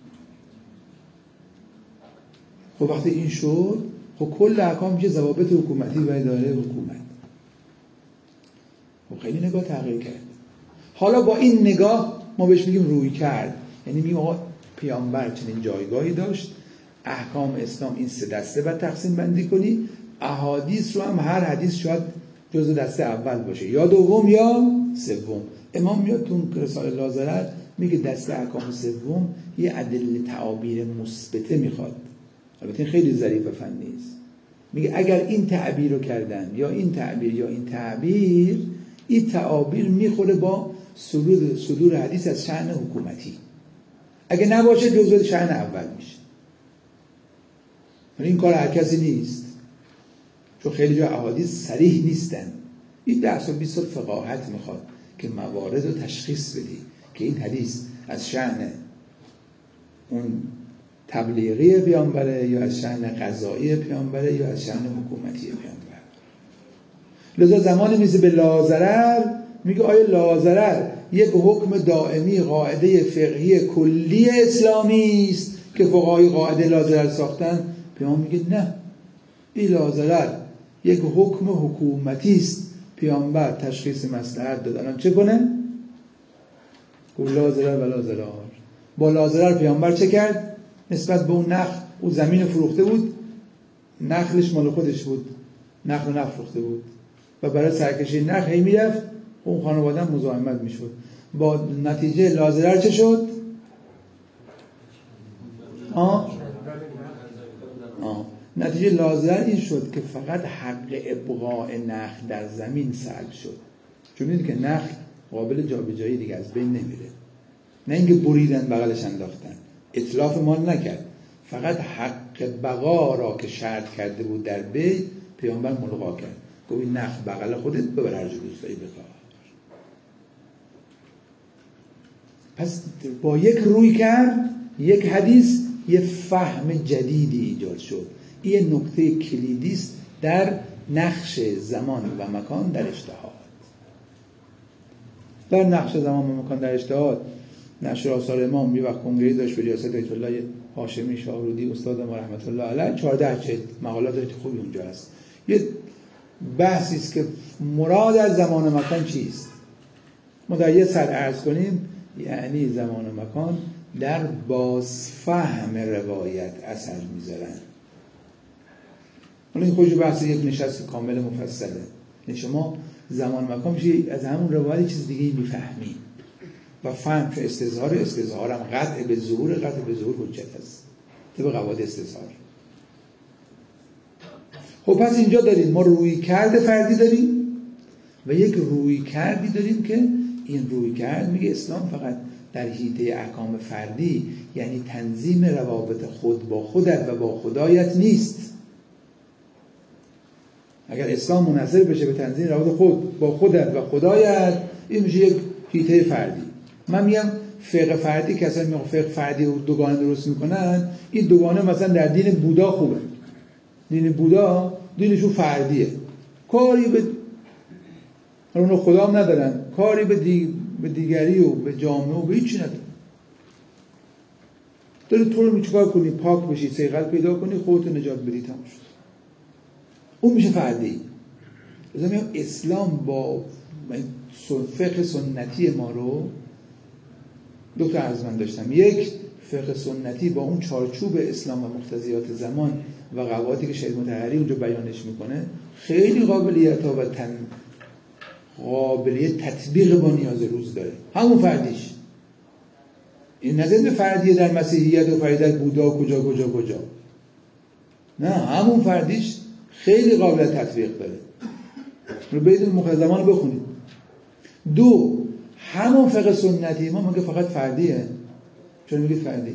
خب وقتی این شد، خب کل احکام میشه ضوابط حکومتی و اداره حکومت. خب خیلی نگاه تغییر کرد. حالا با این نگاه ما بهش میگیم روی کرد، یعنی میگیم آقا پیامبر چنین جایگاهی داشت، احکام اسلام این سه دسته باید تقسیم بندی کنی، احادیث رو هم هر حدیث شاید جزء دسته اول باشه یا دوم یا سوم. امام میاد تو رساله لازرر میگه دسته احکام سوم یه ادله تعابیر مثبته میخواد. البته این خیلی ظریف و فنی است. میگه اگر این تعبیر رو کردن یا این تعبیر یا این تعبیر، این تعابیر میخوره با صدور صدور حدیث از شأن حکومتی. اگه نباشه جزء شأن اول میشه. ولی این کار هر کسی نیست، چون خیلی جا احادیث صریح نیستن. این ده سال بیست سال فقاهت میخواد که موارد رو تشخیص بدی که این حدیث از شأن اون تبلیغی پیامبره یا از شأن قضایی پیامبره یا از شأن حکومتی پیامبره. لذا زمانی میزه به لازرر میگه آیا لازرر یک حکم دائمی قاعده فقهی کلی اسلامی است که فقهای قاعده لازرر ساختن؟ پیامبر میگه نه، این لازرر یک حکم حکومتی است. پیامبر تشخیص مصلحت داد. الان چه کنه؟ گفت لازرر و لازرر. با لازرر پیامبر چه کرد؟ نسبت به اون نخل، اون زمین فروخته بود، نخلش مال خودش بود، نخل نفروخته بود و برای سرکشی نخل هی میرفت، اون خانواده مزاحمت میشد. با نتیجه لازرر چه شد؟ آه؟ آه. نتیجه لازرر این شد که فقط حق ابقاء نخل در زمین سلب شد. چون میدونید که نخل قابل جابجایی دیگه از بین نمیره. نه اینکه بریدن بغلش انداختن، اتلاف مال نکرد، فقط حق بقا را که شرط کرده بود در بی پیامبر ملغا کرد. گفت این نخل بغل خودت ببر هر جا دوست داری بخواه. پس با یک روی کرد، یک حدیث، یه فهم جدیدی ایجاد شد. این نکته کلیدی است در نقش زمان و مکان در اجتهاد. در نقش زمان و مکان در اجتهاد نشر آثار امام یه وقت کنگره داشت به ریاست آیت الله هاشمی شاهرودی استاد ما رحمت الله علیه، چهارده جلد مقالات خوبی اونجا هست. یه بحثی است که مراد از زمان و مکان چیست. ما در یه سر عرض کنیم، یعنی زمان و مکان در بازفهم روایت اثر میذارن. حالا این خودش بحث یک نشست کامل مفصله. یعنی شما زمان و مکان میشه از همون روایت چیز دیگه میفهمی و فهم که استظهار استظهار هم قطع به ظهور، قطع به ظهور حجت است طبق قواعد استظهار. خب پس اینجا داریم ما روی کرد فردی داریم و یک روی کردی داریم که این روی کرد میگه اسلام فقط در حیطه احکام فردی، یعنی تنظیم روابط خود با خودت و با خدایت نیست. اگر اسلام منحصر بشه به تنظیم روابط خود با خودت و خدایت، این میشه یک حیطه فردی. من میگم فقه فردی، کسایی میگن فقه فردی و دوگانه درست میکنن، این دوگانه مثلا در دین بودا خوبه. دین بودا دینشون فردیه، کاری به اونو خدا هم ندارن، کاری به, دی... به دیگری و به جامعه و به هیچی ندارن. داری تو رو میچکار کنی پاک بشی، صیقل پیدا کنی، خودت نجات بدی، تمام شد. اون میشه فردی. لذا میگم اسلام با فقه سنتی ما رو دو تا عرض من داشتم. یک، فقه سنتی با اون چارچوب اسلام و مقتضیات زمان و قواعدی که شیخ مطهری اونجا بیانش میکنه خیلی قابلیت ها و تن قابلیت تطبیق با نیاز روز داره، همون فردیش. این نظر فردیه در مسیحیت و فردی در بودا کجا کجا کجا، نه، همون فردیش خیلی قابلیت تطبیق داره. رو بدون مخ زمان رو بخونید. دو، همون فقه سنتی ما میگه فقط فردیه. چون میگه فردی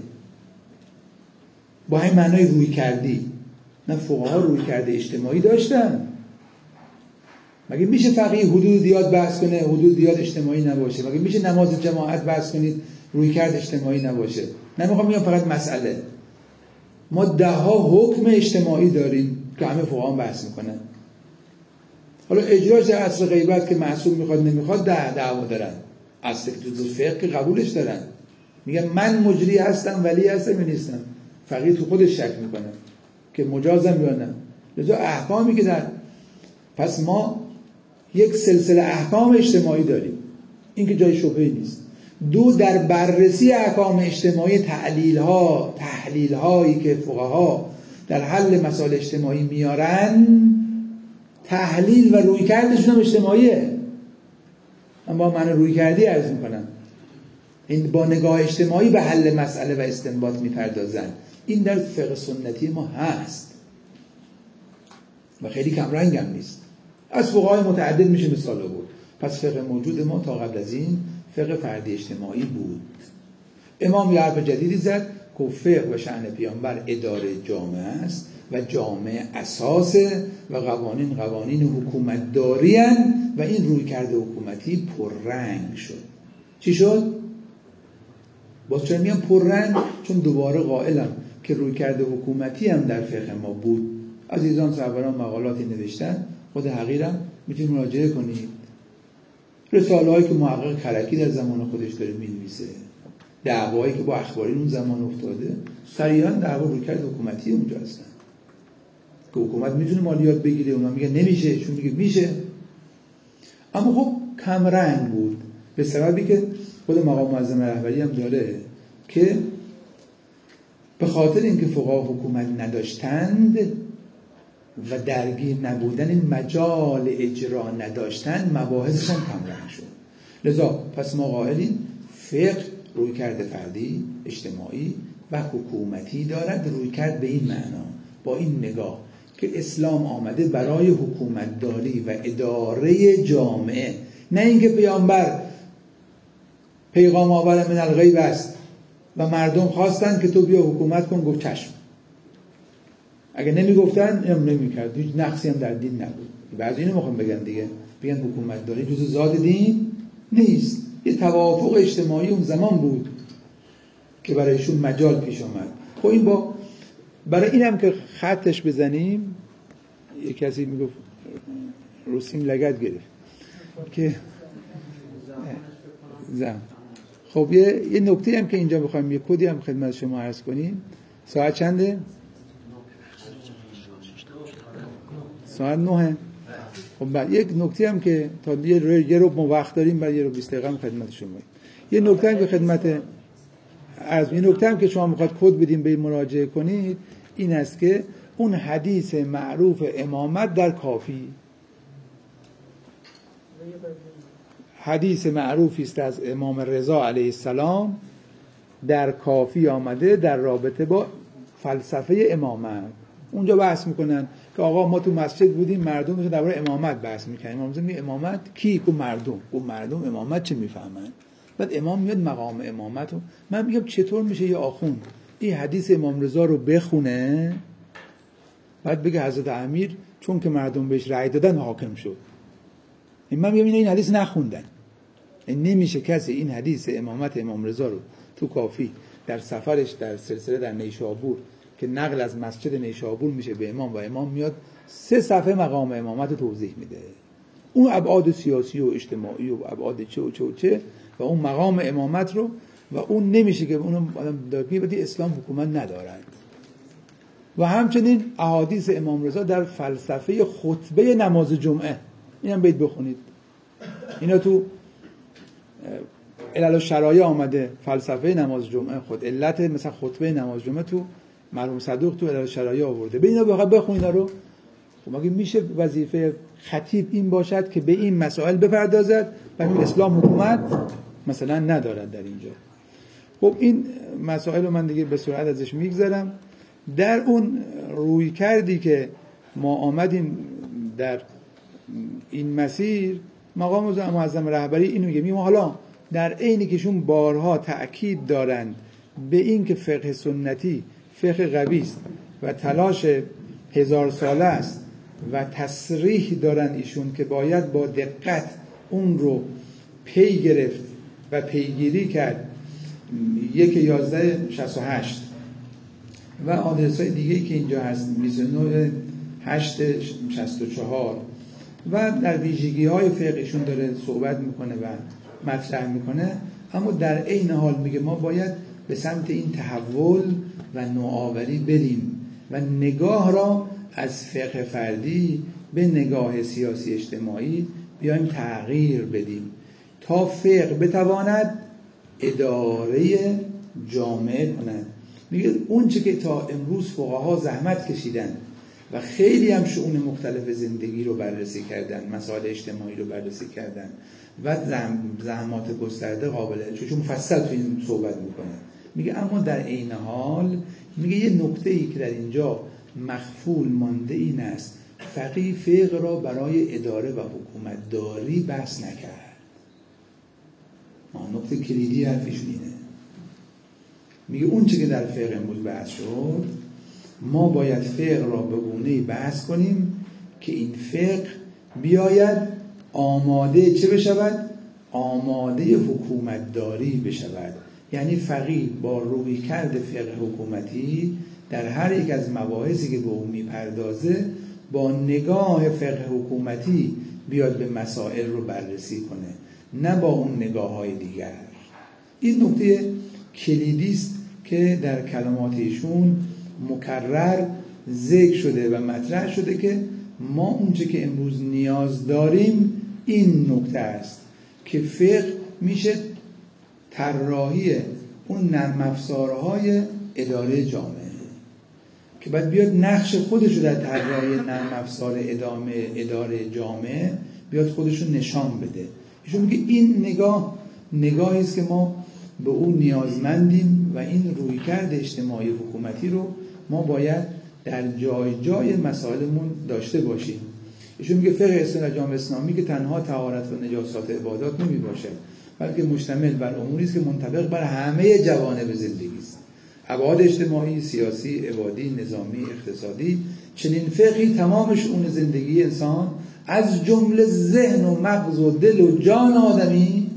با همین معنای روی کردی، نه فقها روی کرده اجتماعی داشتن. مگه میشه فقیه حدود دیات بحث کنه حدود دیات اجتماعی نباشه؟ مگه میشه نماز جماعت بحث کنید روی کرد اجتماعی نباشه؟ نمیخوام میگم فقط مسئله، ما ده ها حکم اجتماعی داریم که همه فقها هم بحث میکنن. حالا اجراش در اصل غیبت که معصوم میخواد نمیخواد ده دعوا دارن، اصل که تو فقه قبولش دارن، میگن من مجری هستم ولی هستم یا نیستم. فقیه تو خودش شک میکنه که مجازم یا نه. لذا احکامی که در پس ما یک سلسله احکام اجتماعی داریم، این که جای شبهه نیست. دو، در بررسی احکام اجتماعی تعلیل ها تحلیل هایی که فقها در حل مسائل اجتماعی میارن، تحلیل و روی کردشون هم اجتماعیه. من با معنی روی کردی عرض میکنم، این با نگاه اجتماعی به حل مسئله و استنباط میپردازن. این در فقه سنتی ما هست و خیلی کم رنگ هم نیست. از فقهای متعدد میشه مثال بود. پس فقه موجود ما تا قبل از این فقه فردی اجتماعی بود. امام یه حرف جدیدی زد که فقه و شأن پیامبر اداره جامعه است و جامعه اساسه و قوانین قوانین حکومت دارین و این روی کرده حکومتی پررنگ شد. چی شد؟ باز چرا میگم پررنگ؟ چون دوباره قائلم که روی کرده حکومتی هم در فقه ما بود. عزیزان صاحبان مقالاتی نوشتن، خود حقیرم میتونید مراجعه کنید. رساله هایی که محقق کرکی در زمان خودش داره می‌نویسه، دعوایی که با اخبارین اون زمان افتاده، صریحاً دعوا روی کرده حکومتی اونجا هستن که حکومت میتونه مالیات بگیره، اونا میگن نمیشه، چون میگه میشه. اما خب کم رنگ بود به سببی که خود مقام معظم رهبری هم داره که به خاطر اینکه فقها حکومت نداشتند و درگیر نبودن این مجال اجرا نداشتن، مباحثش هم کم رنگ شد. لذا پس ما قائلیم فقه روی کرده فردی، اجتماعی و حکومتی دارد. روی کرد به این معنا، با این نگاه که اسلام آمده برای حکومت داری و اداره جامعه، نه اینکه پیامبر پیغام آور من الغیب است و مردم خواستن که تو بیا حکومت کن، گفت چشم. اگه نمیگفتن هم نمیکرد، هیچ نقصی هم در دین نبود. بعضی اینو میخوام بگن دیگه، بگن حکومت داری جزء ذات دین نیست، یه توافق اجتماعی اون زمان بود که برایشون مجال پیش آمد. خب این با برای اینم که خطش بزنیم، یه کسی میگفت روسیم لگد گرفت که زم. خب یه یه نکته هم که اینجا بخوایم یه کدی هم خدمت شما عرض کنیم. ساعت چنده؟ ساعت نهه. خب بعد یک نکته هم که تا یه رو یه رو ما وقت داریم، بعد یه رو بیست دقیقه خدمت شما. یه نکته هم که خدمت از این نکته هم که شما میخواد کد بدیم به مراجعه کنید، این است که اون حدیث معروف امامت در کافی، حدیث معروفی است از امام رضا علیه السلام در کافی آمده در رابطه با فلسفه امامت. اونجا بحث میکنن که آقا ما تو مسجد بودیم، مردم میشه درباره امامت بحث میکنن. امام میگه امامت کی؟ کو مردم. کو مردم امامت چه میفهمن؟ بعد امام میاد مقام امامت رو، من میگم چطور میشه یه آخوند این حدیث امام رضا رو بخونه بعد بگه حضرت امیر چون که مردم بهش رأی دادن حاکم شد؟ من میگم این حدیث نخوندن. این نمیشه کسی این حدیث امامت امام رضا رو تو کافی در سفرش در سلسله در نیشابور که نقل از مسجد نیشابور میشه به امام و امام میاد سه صفحه مقام امامت رو توضیح میده، اون ابعاد سیاسی و اجتماعی و ابعاد چه و چه و چه و اون مقام امامت رو، و اون نمیشه که اونم بدی اسلام حکومت ندارد. و همچنین احادیث امام رضا در فلسفه خطبه نماز جمعه، اینم بیت بخونید، اینا تو علل الشرایع آمده. فلسفه نماز جمعه خود علت مثلا خطبه نماز جمعه تو مرحوم صدوق تو علل الشرایع آورده. به اینا بخونید، اینا رو خب مگه میشه وظیفه خطیب این باشد که به این مسائل بپردازد و این اسلام حکومت مثلا ندارد در اینجا؟ خب این مسائل رو من دیگه به سرعت ازش میگذرم. در اون روی کردی که ما آمدیم در این مسیر، مقام معظم رهبری اینو میگه، ما حالا در عینی که شون بارها تأکید دارند به این که فقه سنتی فقه قوی است و تلاش هزار ساله است و تصریح دارن ایشون که باید با دقت اون رو پی گرفت و پیگیری کرد، یک یازده شصت و هشت و آدرس های دیگه که اینجا هست بیست و نه هشت شصت و چهار و در ویژگی های فقهشون داره صحبت میکنه و مطرح میکنه. اما در عین حال میگه ما باید به سمت این تحول و نوآوری بریم و نگاه را از فقه فردی به نگاه سیاسی اجتماعی بیایم تغییر بدیم تا فقه بتواند اداره جامعه کند. میگه اون چه که تا امروز فقها زحمت کشیدن و خیلی هم شؤون مختلف زندگی رو بررسی کردن، مسائل اجتماعی رو بررسی کردن و زحمات گسترده قابله چون مفصل تو این صحبت میکنه. میگه اما در عین حال میگه یه نکته ای که در اینجا مخفول مانده این است، فقیه فقه را برای اداره و حکومت داری بحث نکرد. نکته کلیدی حرفشون اینه. میگه اون چه که در فقه امروز بحث شد، ما باید فقه را به گونه‌ای بحث کنیم که این فقه بیاید آماده چه بشود؟ آماده حکومت داری بشود. یعنی فقیه با روی کرد فقه حکومتی در هر یک از مباحثی که به اون میپردازه با نگاه فقه حکومتی بیاد به مسائل رو بررسی کنه، نه با اون نگاه های دیگر. این نکته کلیدی است که در کلمات ایشون مکرر ذکر شده و مطرح شده که ما اونچه که امروز نیاز داریم این نکته است که فقه میشه طراحی اون نرم افزارهای اداره جامعه که بعد بیاد نقش خودش رو در طراحی نرم افزار ادامه اداره جامعه بیاد خودش رو نشان بده. ایشون میگه این نگاه نگاهی است که ما به اون نیازمندیم و این رویکرد اجتماعی حکومتی رو ما باید در جای جای مسائلمون داشته باشیم. ایشون میگه فقه اصطلاح جامعه اسلامی که تنها طهارت و نجاست عبادات نمی باشد، بلکه مشتمل بر اموری است که منطبق بر همه جوانب زندگی است، ابعاد اجتماعی، سیاسی، عبادی، نظامی، اقتصادی. چنین فقهی تمام شؤون زندگی انسان از جمله ذهن و مغز و دل و جان آدمی،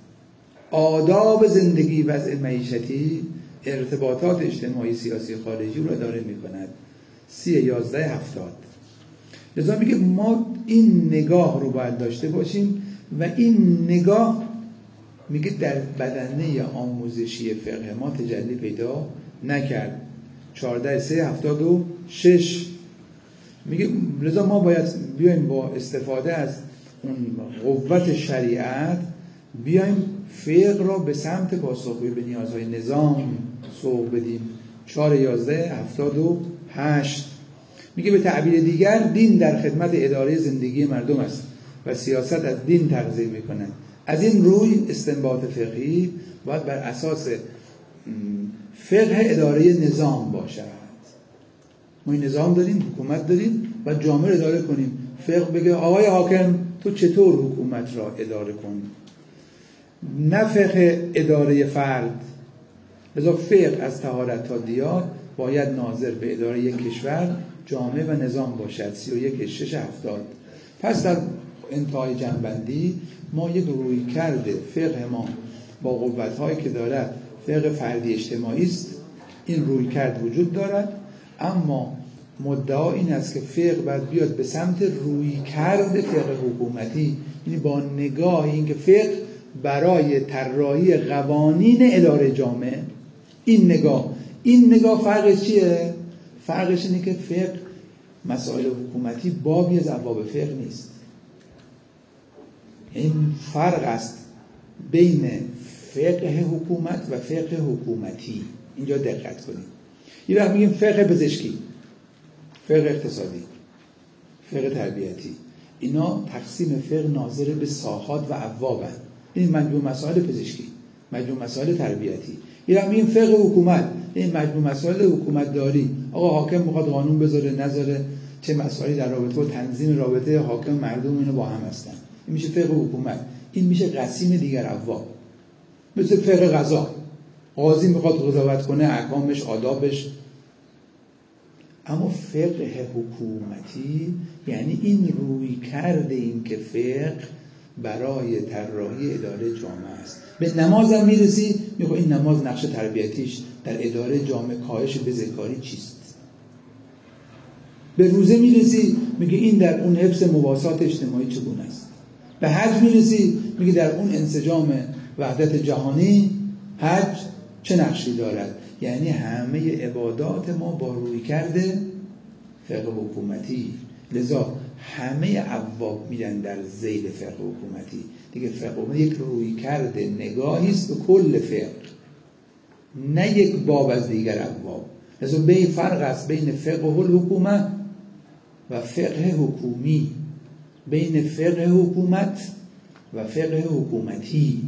آداب زندگی، وضع معیشتی، ارتباطات اجتماعی، سیاسی، خارجی رو اداره می کند. سی یازده هفتاد. لذا میگه ما این نگاه رو باید داشته باشیم و این نگاه میگه در بدنه آموزشی فقه ما تجلی پیدا نکرد. چهارده سه هفتاد و شش میگه لذا ما باید بیایم با استفاده از اون قوت شریعت بیایم فقه را به سمت پاسخگویی به نیازهای نظام سوق بدیم. چهار یازده هفتاد و هشت میگه به تعبیر دیگر دین در خدمت اداره زندگی مردم است و سیاست از دین تغذیه میکنه. از این روی استنباط فقهی باید بر اساس فقه اداره نظام باشد. ما این نظام داریم، حکومت داریم و جامعه اداره کنیم. فقه بگه آقای حاکم تو چطور حکومت را اداره کن، نه فقه اداره فرد. لذا فقه از طهارت تا دیات باید ناظر به اداره یک کشور، جامعه و نظام باشد. سی و یک شش هفتاد. پس در انتهای جنبندی ما یک روی کرده فقه ما با قوت‌هایی که دارد فقه فردی اجتماعی است. این روی کرد وجود دارد، اما مدعا این است که فقه باید بیاد به سمت روی کرد فقه حکومتی، یعنی با نگاه این که فقه برای طراحی قوانین اداره جامعه، این نگاه این نگاه فرقش چیه؟ فرقش اینه که فقه مسائل حکومتی بابی از ابواب فقه نیست. این فرق است بین فقه حکومت و فقه حکومتی. اینجا دقت کنید. یه وقت میگیم فقه پزشکی، فقه اقتصادی، فقه تربیتی، اینا تقسیم فقه ناظر به ساحات و ابوابن. این مجموع مسائل پزشکی، مجموع مسائل تربیتی. یا این فقه حکومت، این مجموع مسائل حکومت داری. آقا حاکم میخواد قانون بذاره نذاره، چه مسائلی در رابطه با تنظیم رابطه حاکم مردم اینو با هم هستن. این میشه فقه حکومت. این میشه قسیم دیگر ابواب. مثل فقه قضا، قاضی میخواد قضاوت کنه، احکامش، آدابش. اما فقه حکومتی یعنی این روی کرده این که فقه برای طراحی اداره جامعه است. به نماز هم میرسی میگه این نماز نقش تربیتیش در اداره جامعه کاهش بزهکاری چیست. به روزه میرسی میگه این در اون حفظ مواسات اجتماعی چگونه است. به حج میرسی میگه در اون انسجام وحدت جهانی حج چه نقشی دارد. یعنی همه عبادات ما با روی کرده فقه حکومتی، لذا همه ابواب میرن در ذیل فقه حکومتی. دیگه فقه حکومتی یک روی کرده نگاهی است به کل فقه، نه یک باب از دیگر ابواب. لذا به فرق است بین فقه الحکومه و فقه حکومی، بین فقه حکومت و فقه حکومتی.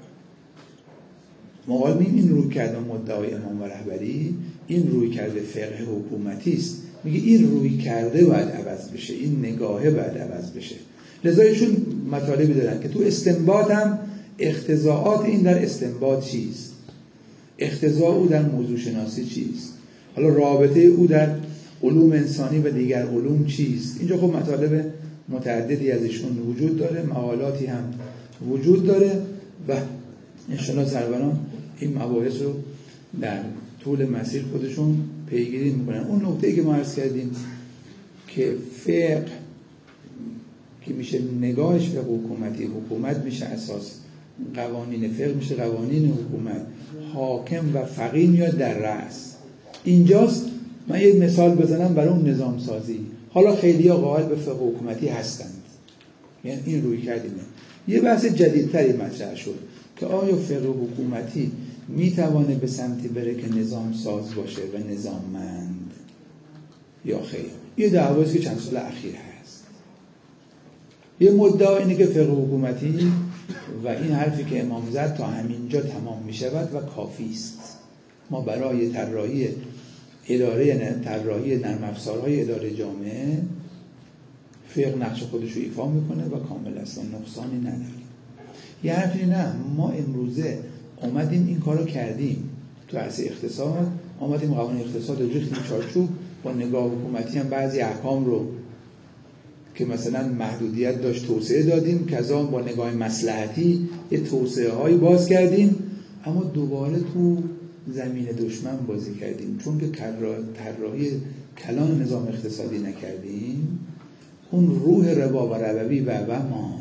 مقال میم این روی کرده مدعای امام و رهبری، این روی کرده فقه حکومتی است. میگه این روی کرده باید عوض بشه، این نگاهه باید عوض بشه. لذا ایشون مطالبی دارن که تو استنباط هم اقتضاعات این در استنباط چیست، اقتضاع او در موضوع شناسی چیست، حالا رابطه او در علوم انسانی و دیگر علوم چیست. اینجا خب مطالب متعددی از ایشون وجود داره، مقالاتی هم وجود داره و انشاءالله سروران این مباحث رو در طول مسیر خودشون پیگیری میکنن. اون نکته‌ای که ما عرض کردیم که فقه که میشه نگاهش فقه حکومتی، حکومت میشه اساس، قوانین فقه میشه قوانین حکومت، حاکم و فقیه میاد در رأس. اینجاست من یه مثال بزنم برای اون نظام سازی. حالا خیلی ها قائل به فقه حکومتی هستند، یعنی این روی کردیم. یه بحث جدیدتری مطرح شد که آیا فقه حکومتی میتوانه به سمتی بره که نظام ساز باشه و نظاممند یا خیر؟ یه دعواست که چند سال اخیر هست. یه مدعا اینه که فقه حکومتی و این حرفی که امام زد تا همینجا تمام میشود و کافی است. ما برای طراحی اداره طراحی نرم افزارهای اداره جامعه فقه نقش خودش رو ایفا میکنه و کامل است، نقصانی نداره. یه حرفی نه، ما امروزه اومدیم این کارو کردیم تو عرصه اقتصاد، اومدیم قوانین اقتصاد رو ریختیم چارچوب، با نگاه حکومتی هم بعضی احکام رو که مثلا محدودیت داشت توسعه دادیم، کذا با نگاه مصلحتی یه توسعه هایی باز کردیم، اما دوباره تو زمین دشمن بازی کردیم. چون که طراحی کلان نظام اقتصادی نکردیم، اون روح ربا و ربوی و و ماند.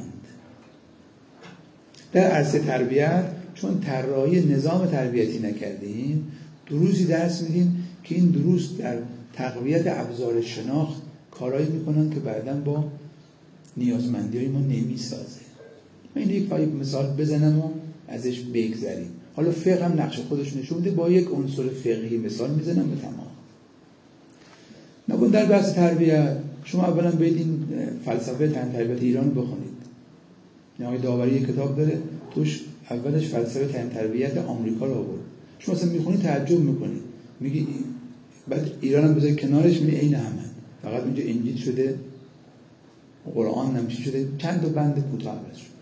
در عرصه تربیت چون طراحی نظام تربیتی نکردیم، دروسی درس میدیم که این دروس در تقویت ابزار شناخت کارایی میکنن که بعداً با نیازمندی ما نمیسازه. من این یک فایب مثال بزنم و ازش بگذریم. حالا فقه هم نقش خودش نشون میده، با یک عنصر فقهی مثال میزنم به تمام. نکن در بحث تربیت شما اولا باید این فلسفه تن تربیت ایران بخونید. نهای داوری کتاب داره، توش اولش فلسفه تن تربیت آمریکا رو آورد. شما مثلا میخونی تعجب میکنی، میگی بعد ایران هم بذاری کنارش، میگی عین همه، فقط اونجا انجیل شده، قرآن هم چی شده، چند تا بند کوتاه عوض شد.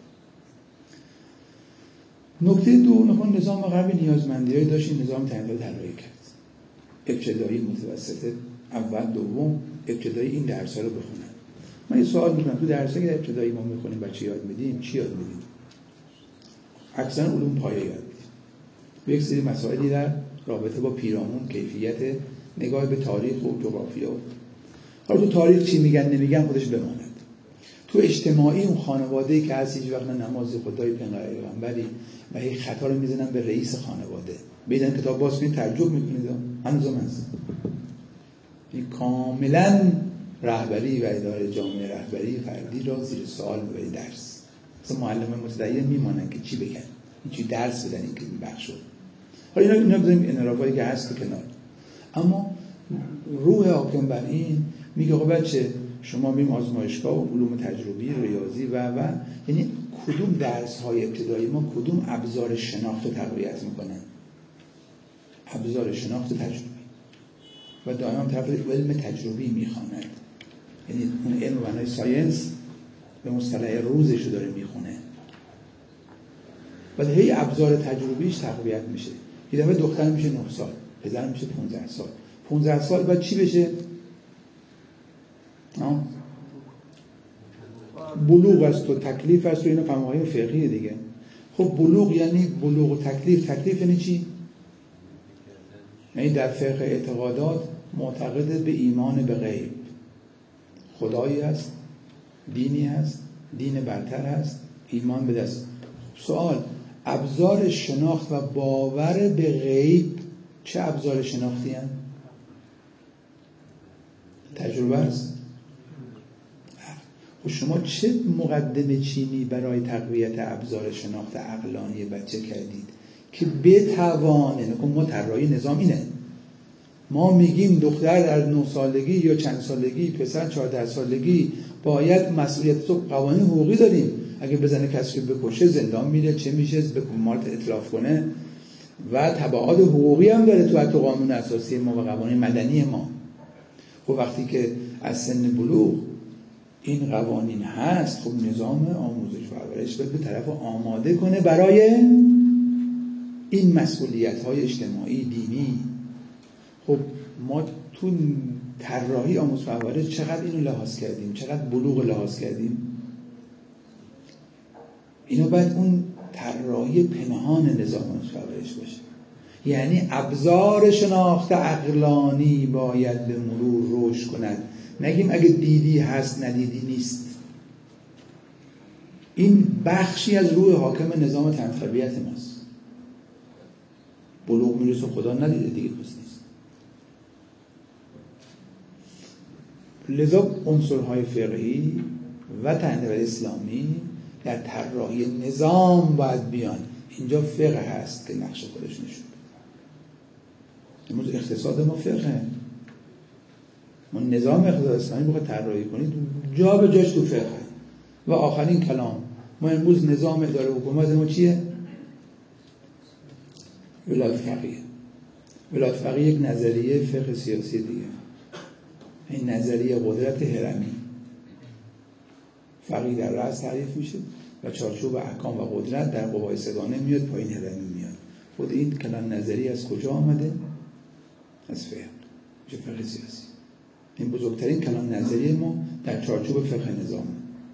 نکته دو، نکن نظام غربی نیازمندی‌های داشت، این نظام تنظیم طراحی کرد. ابتدایی، متوسطه، اول، دوم، ابتدایی این درس‌ها رو بخونن. من یه سوال می‌کنم، تو درسایی که ابتدایی ما می‌خونیم بچه یاد میدیم، چی یاد میدیم؟ اکثرا علوم پایه یاد میدیم. یک سری مسائلی در رابطه با پیرامون، کیفیت نگاه به تاریخ و جغرافیا. حالا تو تاریخ چی میگن نمیگن خودش بماند. تو اجتماعی اون خانواده‌ای که هست هیچ وقت نماز خدای پیغمبری و هی خطا رو میزنن به رئیس خانواده. بیدن کتاب باز کنید تعجب میکنید، هنوزم هست. این کاملا رهبری و اداره جامعه رهبری فردی را زیر سوال میبره درس. مثلا معلم متدین میمانن که چی بگن، این چی درس بدن، این که این بخش شد. حالا اینا اینا بزنیم انحرافایی که هست کنار. اما روح حاکم بر این میگه آقا بچه شما میریم آزمایشگاه و علوم تجربی، ریاضی و و یعنی کدوم درس های ابتدایی ما کدوم ابزار شناخت رو تقویت میکنن؟ ابزار شناخت تجربی و دائما طرف علم تجربی میخواند، یعنی اون علم معنای ساینس به مصطلح روزش رو داره میخونه و هی ابزار تجربیش تقویت میشه. یه دفعه دختر میشه نه سال، پدر میشه پانزده سال. پانزده سال بعد چی بشه؟ آه؟ بلوغ است و تکلیف است و اینا فهمهای فقهی دیگه. خب بلوغ یعنی بلوغ و تکلیف. تکلیف یعنی چی؟ یعنی در فقه اعتقادات معتقد به ایمان به غیب، خدایی هست، دینی هست، دین برتر هست، ایمان به دست. سوال، ابزار شناخت و باور به غیب چه ابزار شناختی هست؟ تجربه است. و شما چه مقدمه چینی برای تقویت ابزار شناخت عقلانی بچه کردید که بتوانه؟ نکن ما طراحی نظام اینه، ما میگیم دختر در نه سالگی یا چند سالگی، پسر چهارده سالگی باید مسئولیت. تو قوانین حقوقی داریم، اگه بزنه کسی رو بکشه زندان میره، چه میشه، به مالت اتلاف کنه و تبعات حقوقی هم داره تو حتی قانون اساسی ما و قوانین مدنی ما. خب وقتی که از سن بلوغ این قوانین هست، خب نظام آموزش و پرورش باید به طرف آماده کنه برای این مسئولیت‌های اجتماعی دینی. خب ما تو طراحی آموزش و پرورش چقدر اینو لحاظ کردیم، چقدر بلوغ لحاظ کردیم؟ اینو باید اون طراحی پنهان نظام آموزش و پرورش باشه. یعنی ابزار شناخت عقلانی باید به مرور رشد کند، نگیم اگه دیدی هست ندیدی نیست. این بخشی از روح حاکم نظام تنتربیت ماست. بلوغ میرسه خدا ندیده دیگه پس نیست. لذا عنصرهای فقهی و تنتربیت اسلامی در طراحی نظام باید بیان. اینجا فقه هست که نقش خودش نشون. امروز اقتصاد ما فقهه. ما نظام اقتصاد اسلامی بخواد طراحی کنید جا به جاش تو فقه. و آخرین کلام، ما امروز نظام اداره حکومت ما چیه؟ ولایت فقیه. ولایت فقیه یک نظریه فقه سیاسی دیگه. این نظریه قدرت هرمی. فقیه در رأس تعریف میشه و چارچوب احکام و قدرت در قوای سگانه میاد پایین هرمی میاد. خود این کلام نظریه از کجا آمده؟ از فقه. میشه فقه سیاسی. این بزرگترین کلام نظریه ما در چارچوب فقه نظام.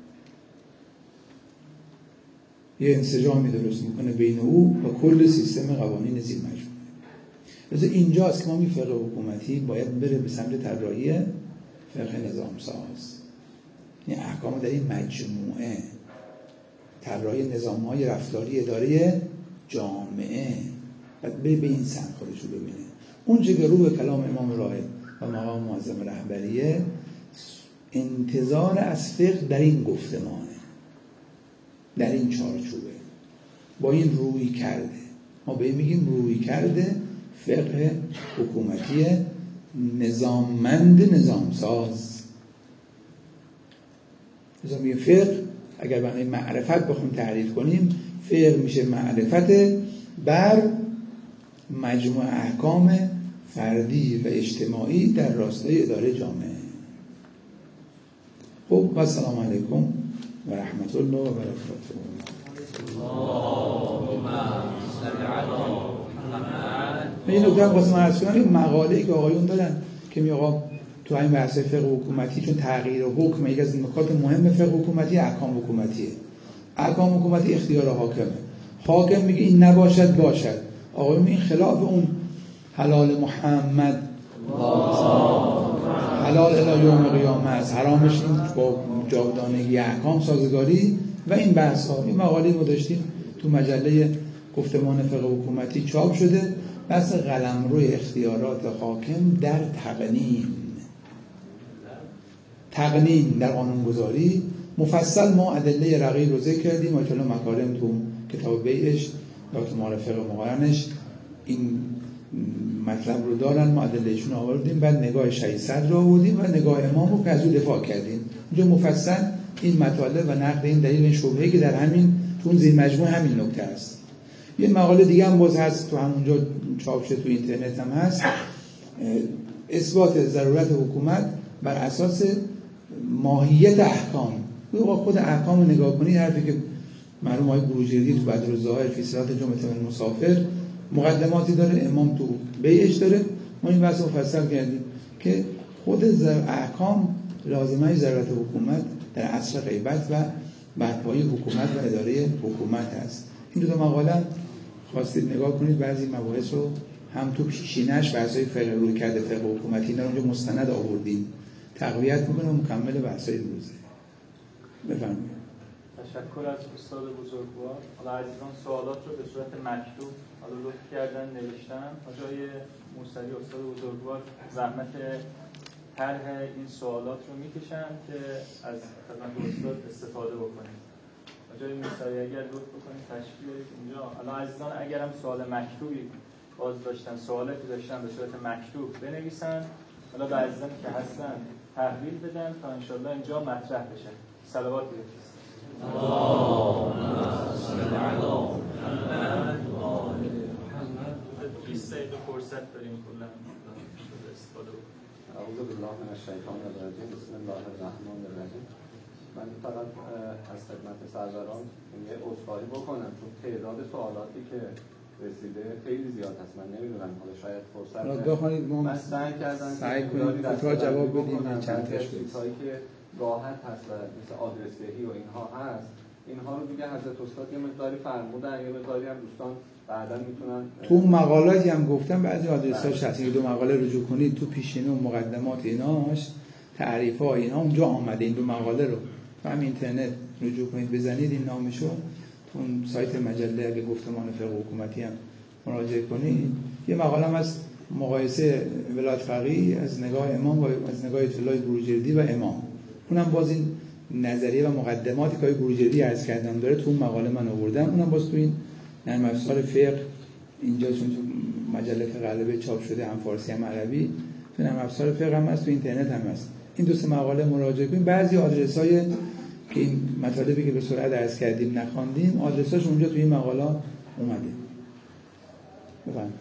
یه انسجامی درست میکنه بین او و کل سیستم قوانین زیر مجموعه. لذا اینجاست که ما می فقه حکومتی باید بره به سمت طراحی فقه نظام ساز. این احکام در این مجموعه، طراحی نظام‌های رفتاری اداره جامعه باید بره به این سمت خودش رو ببینه. اون چه که روح کلام امام راهب و مقام معظم رهبریه انتظار از فقه در این گفتمانه، در این چارچوبه، با این روی کرده. ما به این میگیم روی کرده فقه حکومتی نظاممند نظامساز. مثلا میگه فقه اگر برای معرفت بخوام تعریف کنیم، فقه میشه معرفت بر مجموع احکام فردی و اجتماعی در راستای اداره جامعه. خب و السلام علیکم و رحمت الله و برکاته. این نکته هم واسه من عرض کنم، این مقاله‌ای که آقایون دارن که می آقا تو این بحث فقه حکومتی، چون تغییر حکم یک از نکات مهم فقه حکومتی احکام حکومتیه. احکام حکومتی اختیار حاکمه. حاکم میگه این نباشد باشد. آقایون این خلاف اون حلال محمد حلال الی یوم قیامه است، حرامش این با جاودانگی احکام سازگاری و این بحث ها. این مقاله ما داشتیم تو مجله گفتمان فقه حکومتی چاپ شده، بحث قلمروی اختیارات حاکم در تقنین. تقنین در قانونگذاری مفصل ما ادله رقیق رو ذکر کردیم و کلا مکارم تو کتاب بیعش یا تو معرفه فقه مقارنش این مطلب رو دارن، ما ادلهشون آوردیم، بعد نگاه شهید رو آوردیم و نگاه امام رو که از او دفاع کردیم. اینجا مفصل این مطالب و نقد این دلیل این شبهه‌ای که در همین تو اون زیر مجموعه همین نکته است. یه مقاله دیگه هم باز هست تو همونجا چاپ شده تو اینترنت هم هست، اثبات ضرورت حکومت بر اساس ماهیت احکام. خود احکام رو نگاه کنید، حرفی که مرحوم آقای بروجردی تو بدرالظاهر فی صلات جمعه المسافر مقدماتی داره، امام تو بیعش داره، ما این بحث رو مفصل کردیم که خود احکام لازمه ضرورت حکومت در عصر غیبت و برپایی حکومت و اداره حکومت هست. این دو تا مقاله خواستید نگاه کنید، بعضی مباحث رو هم تو پیشینش بحث‌های فقه روی کرده فقه حکومتی اینا رو اونجا مستند آوردیم، تقویت می‌کنه و مکمل بحث‌های روزه. بفرمایید. تشکر از استاد بزرگوار. حالا عزیزان سوالات رو به صورت مکتوب حالا لطف کردن نوشتن. آقای موسوی استاد بزرگوار زحمت طرح این سوالات رو میکشن که از خدمت استاد استفاده بکنید. آقای موسوی اگر لطف بکنید تشریف بیارید اینجا. حالا عزیزان اگر هم سوال مکتوبی باز داشتن، سوالاتی داشتن به صورت مکتوب بنویسن. حالا به عزیزان که هستن تحویل بدن تا انشالله اینجا مطرح بشه. صلوات بفرستید. بیست دقیقه فرصت داریم کلا استفاده بکنیم. اعوذ بالله من الشیطان الرجیم. بسم الله الرحمن الرحیم. من فقط از خدمت سروران یه عذرخواهی بکنم چون تعداد سوالاتی که رسیده خیلی زیاد هست. من نمیدونم حالا شاید فرصت بخونید ما من سعی کردم سعی کنیم کوتاه جواب بدیم، چند تاش بدیم. چیزایی که راحت هست و مثل آدرس دهی و اینها هست، اینها رو دیگه حضرت استاد یه مقداری فرمودن، یه مقداری هم دوستان بعدا میتونن تو اون مقالاتی هم گفتم بعضی آدرس‌هاش هست، دو مقاله رجوع کنید تو پیشینه و مقدمات ایناش تعریف‌ها اینا اونجا آمده. این دو مقاله رو تو هم اینترنت رجوع کنید، بزنید این نامشو، تو اون سایت مجله اگه گفتمان فقه حکومتی هم مراجعه کنید. یه مقاله هم از مقایسه ولایت فقیه از نگاه امام و از نگاه اطلاع بروجردی و امام، اونم باز این نظریه و مقدماتی که بروجردی عرض کردم داره تو اون مقاله من آوردم، اونم باز تو این نرم افزار فقه اینجا چون تو مجله غلبه چاپ شده هم فارسی هم عربی، تو نرم افزار فقه هم هست، تو اینترنت هم هست. این دو سه مقاله مراجعه کنید. بعضی آدرس‌های که این مطالبی که به سرعت عرض کردیم نخواندیم آدرساش اونجا تو این مقاله اومده. بفرمایید.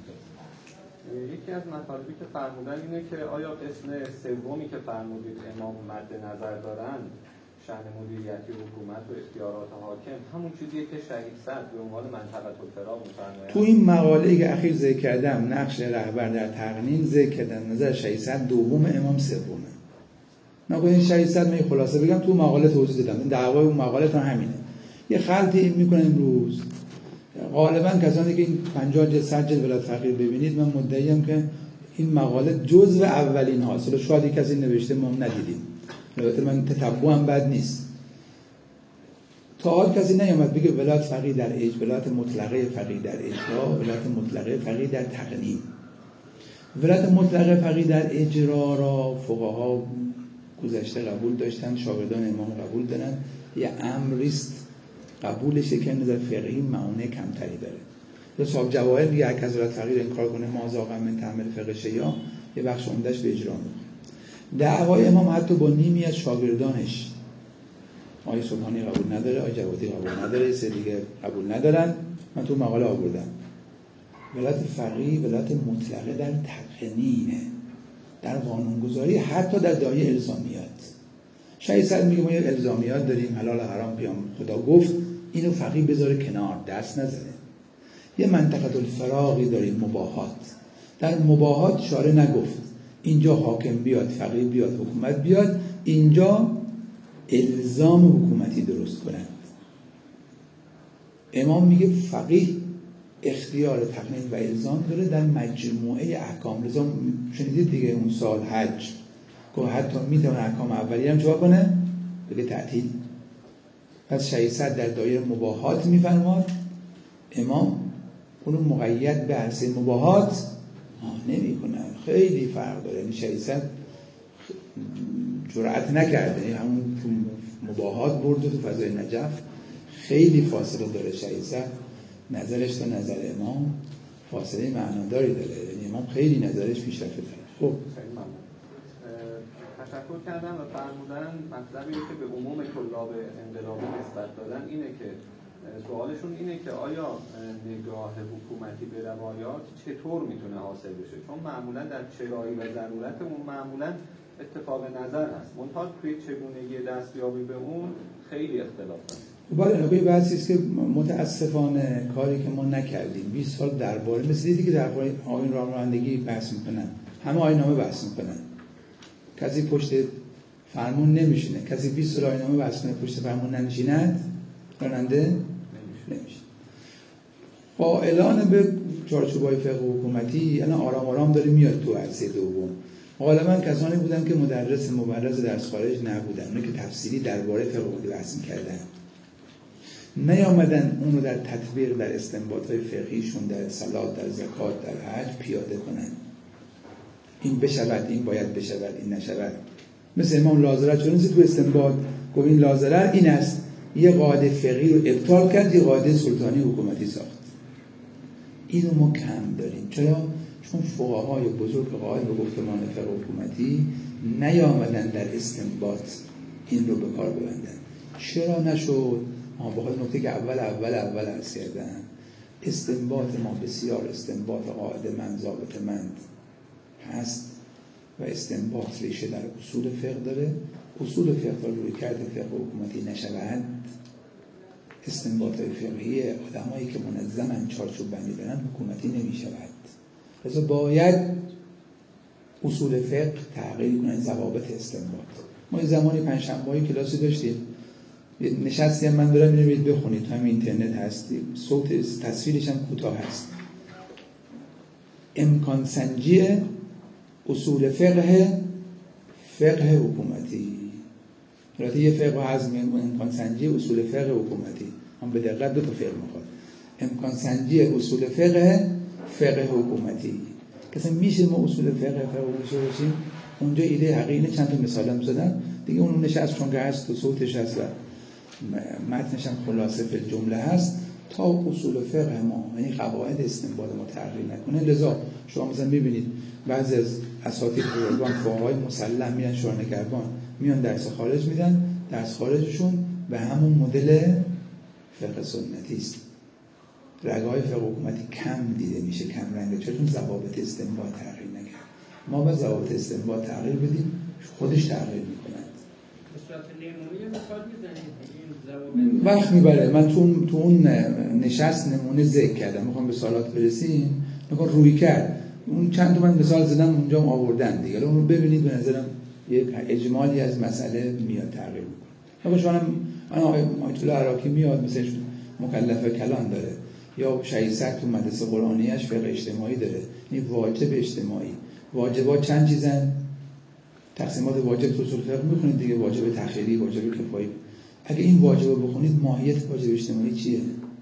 یکی از مطالبی که فرمودن اینه که آیا قسم سومی که فرمودید امام مد نظر دارن شأن مدیریتی حکومت و اختیارات حاکم همون چیزیه که شهید صدر به عنوان منطقه الفراغ می‌فرمایند؟ تو این مقاله‌ای که اخیر ذکر کردم نقش رهبر در تقنین ذکر کردن، نظر شهید صدر دوم، امام سومه. نگاه شهید صدر می خلاصه بگم تو مقاله توضیح دادم، این دعوای اون مقاله تا همینه. یه خلطی میکنه امروز غالبا کسانی که این پنجاه جلد صد جلد ولایت فقیه ببینید، من مدعیم که این مقاله جزو اولین هاست. حالا شاید کسی نوشته ما ندیدیم، البته من تتبع هم بد نیست. تا حال کسی نیامد بگه ولایت فقیه در اج، ولایت مطلقه فقیه در اجرا، ولایت مطلقه فقیه در تقنین. ولایت مطلقه فقیه در اجرا را فقها گذشته قبول داشتن، شاگردان امام قبول دارن، یه امریست قبولش که نظر فقهی معونه کمتری داره. تو صاحب جواهر میگه هر کس ولایت فقیه انکار کنه ما ذاقا من تعمل فقه شیعه، یه بخش عمده‌اش به اجرا میره. دعوای امام حتی با نیمی از شاگردانش، آقای سبحانی قبول نداره، آقای جوادی قبول نداره، سه دیگه قبول ندارن. من تو مقاله آوردم ولایت فقیه ولایت مطلقه در تقنینه، در قانونگذاری، حتی در دایره الزامیات. شهید صدر میگه ما یک الزامیات داریم، حلال حرام پیام خدا گفت، اینو فقیه بذاره کنار، دست نزنه. یه منطقه الفراغی داریم، مباحات. در مباحات شارع نگفت اینجا حاکم بیاد، فقیه بیاد، حکومت بیاد، اینجا الزام حکومتی درست کنند. امام میگه فقیه اختیار تقنین و الزام داره در مجموعه احکام. لذا شنیدید دیگه اون سال حج که حتی میتونه احکام اولیه هم چواب کنه بگه تعطیل. پس شهید صدر در دایره مباحات میفرماد، امام اونو مقید به عرصه مباحات نمی کنه. خیلی فرق داره. این شهید صدر جرأت نکرده، همون تو مباحات برده تو فضای نجف، خیلی فاصله داره شهید صدر نظرش تا نظر امام، فاصله معناداری داره. یعنی امام خیلی نظرش پیشرفته داره. خب خیلی ممنون. تشکر کردم و فرمودن مطلبی که به عموم طلاب انقلابی نسبت دادن اینه که سوالشون اینه که آیا نگاه حکومتی به روایات چطور میتونه حاصل بشه، چون معمولا در چرایی و ضرورت اون معمولا اتفاق نظر هست، منتها توی چگونگی دستیابی به اون خیلی اختلاف هست. باید نگاهی بحثی است که متاسفانه کاری که ما نکردیم. بیست سال درباره مثل دیدی که درباره آیین رانندگی بحث میکنن، همه آیین‌نامه بحث میکنن، کسی پشت فرمون نمیشینه. کسی بیست سال آیین‌نامه بحث کنه پشت فرمون ننشیند، راننده نمیشه. قائلان به چارچوبای فقه حکومتی الان آرام آرام داره میاد تو عرصه دوم. غالبا کسانی بودن که مدرس مبرز درس خارج نبودن، اونایی که تفصیلی درباره فقه حکومتی بحث می‌کردن، نیامدن اون رو در تطبیق در استنباط‌های فقهیشون در صلات، در زکات، در حج پیاده کنن. این بشود، این باید بشود، این نشود. مثل امام لازرر چون تو استنباط گفت این لازرر این است، یه قاعده فقهی رو ابطال کرد، یه قاعده سلطانی حکومتی ساخت. اینو ما کم داریم. چرا؟ چون فقهای بزرگ قائل به گفتمان فقه حکومتی نیامدن در استنباط این رو به کار ببندن. چرا نشد؟ ما بخاطر نکته که اول اول اول عرض کردم، استنباط ما بسیار استنباط قاعده مند ضابط مند هست و استنباط ریشه در اصول فقه داره. اصول فقه تا روی کرده فقه حکومتی نشود، استنباط فقهی آدمایی که منظمن چارچوب بندی دارن حکومتی نمی شود. لذا باید اصول فقه تغییر کنن ضوابط استنباط. ما یه زمانی پنجشنبه‌ای کلاسی داشتیم، نشستیم من دارم اینو برید بخونید، تو همین اینترنت هستی، صوت تصویرش هم کوتاه هست. امکان سنجی اصول فقه فقه حکومتی. البته یه فقه هست امکان سنجی اصول فقه حکومتی، هم به دقت دو تا فقه میخواد. امکان سنجی اصول فقه فقه حکومتی. کسی میشه ما اصول فقه فقه حکومتی باشیم؟ اونجا ایده حقیقی چند تا مثال هم زدم دیگه. اون نشست چون که هست و صوتش هست و متنش هم خلاصه فی الجمله هست، تا اصول فقه ما یعنی قواعد استنباط ما تغییر نکنه. لذا شما مثلا میبینید بعضی از اساتید بزرگان فقهای مسلم میان شورانگربان میان درس خارج میدن، درس خارجشون به همون مدل فقه سنتی است. رگهای فقه حکومتی کم دیده میشه، کم رنگه، چون ضوابط استنباط تغییر نکرد. ما باید ضوابط استنباط تغییر بدیم، خودش تغییر میکنند. به صورت نمونه مثال میزنید وقت میبره. من تو تو اون نشست نمونه ذکر کردم، میخوام به سوالات برسیم، میخوام روی کرد اون چند تا من مثال زدم اونجا هم آوردن دیگه. اون رو ببینید، به نظرم یک اجمالی از مسئله میاد تغییر میکنه. مثلا شما انا آیت الله عراقی میاد مثلا مکلف کلان داره، یا شهید سعد تو مدرسه قرآنیش فقه اجتماعی داره. این واجب اجتماعی، واجبات چند چیزن؟ تقسیمات واجب تو اصول فقه میخونید دیگه، واجب تخیری، واجب کفایی. اگه این واجب رو بخونید ماهیت واجب اجتماعی چیه؟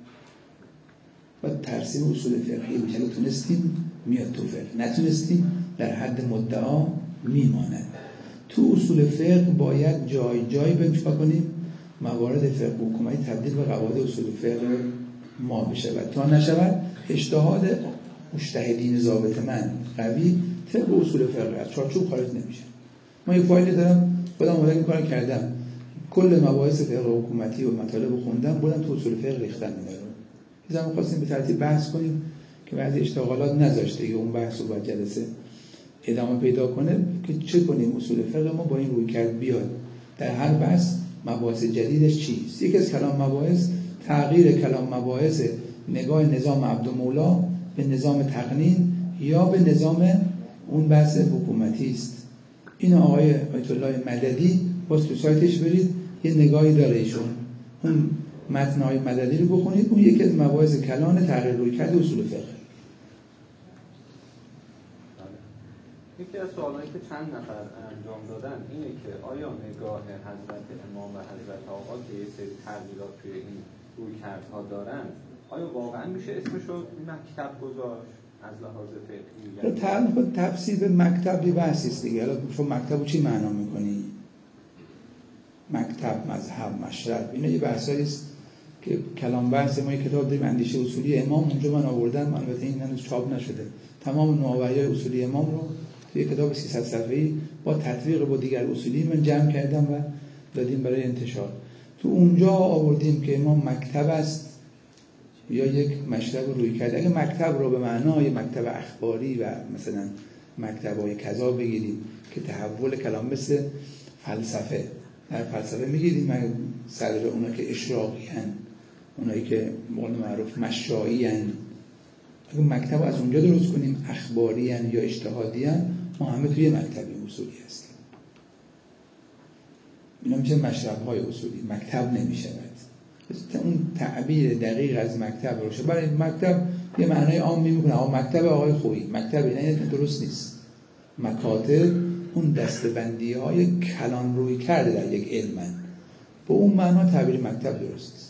و ترسیم اصول فقهی میشه. اگه تونستیم میاد تو فقه، نتونستیم در حد مدعا میماند. تو اصول فقه باید جای جای بهش کنیم موارد فقه حکومتی تبدیل به قواعد اصول فقه ما بشود. تا نشود اجتهاد مجتهدین ضابطمند قوی طبق اصول فقه از چارچوب خارج نمیشه. ما یه فایلی دارم خودم مدل این کارو کردم، کل مباحث فقه حکومتی و مطالب خوندم، بردم تو اصول فقه ریختم اینا رو. یه زمان خواستیم به ترتیب بحث کنیم که بعضی اشتغالات نذاشته دیگه اون بحث رو با جلسه ادامه پیدا کنه که چه کنیم اصول فقه ما با این روی کرد بیاد در هر بحث مباحث جدیدش چیست. یکی از کلام مباحث تغییر کلام مباحث نگاه نظام عبدالمولا به نظام تقنین یا به نظام اون بحث حکومتی است. این آقای آیت الله مددی باز تو سایتش برید یه نگاهی داره ایشون، اون متن‌های مددی رو بخونید، اون یکی از مباحث کلان تغییر روی کرد اصول فقه. یکی از سوالایی که چند نفر انجام دادن اینه که آیا نگاه حضرت امام و حضرت آقا که یه سری تغییرات توی این رویکردها دارن، آیا واقعا میشه اسمشو مکتب گذاشت از لحاظ فقهی؟ تفسیر به مکتب یه بحثی است دیگه. حالا شما مکتب رو چی معنا میکنی؟ مکتب، مذهب، مشرب، اینا یه بحثایی است که کلام بحث ما یک کتاب داریم اندیشه اصولی امام، اونجا من آوردم، البته این هنوز چاپ نشده، تمام نوآوری‌های اصولی امام رو توی کتاب سیصد صفحه‌ای با تطبیق با دیگر اصولی من جمع کردم و دادیم برای انتشار. تو اونجا آوردیم که امام مکتب است یا یک مشرب روی کرده. اگه مکتب رو به معنای مکتب اخباری و مثلا مکتب‌های کذا بگیریم که تحول کلام مثل فلسفه، در فلسفه میگیریم صدر اونا که اشراقی هن، اونایی که مقول معروف مشایی هن، اگه مکتب از اونجا درست کنیم اخباری هن یا اجتهادی هن، ما همه توی مکتبی اصولی هستیم. اینا میشه مشرب‌های اصولی، مکتب نمیشود. اون تعبیر دقیق از مکتب روشه. برای مکتب یه معنای عامی میکنه، آقا مکتب آقای خویی، مکتب نه درست نیست. مکاتب اون دستبندی های کلان روی کرده در یک علمن، با اون معنا تعبیر مکتب درست است.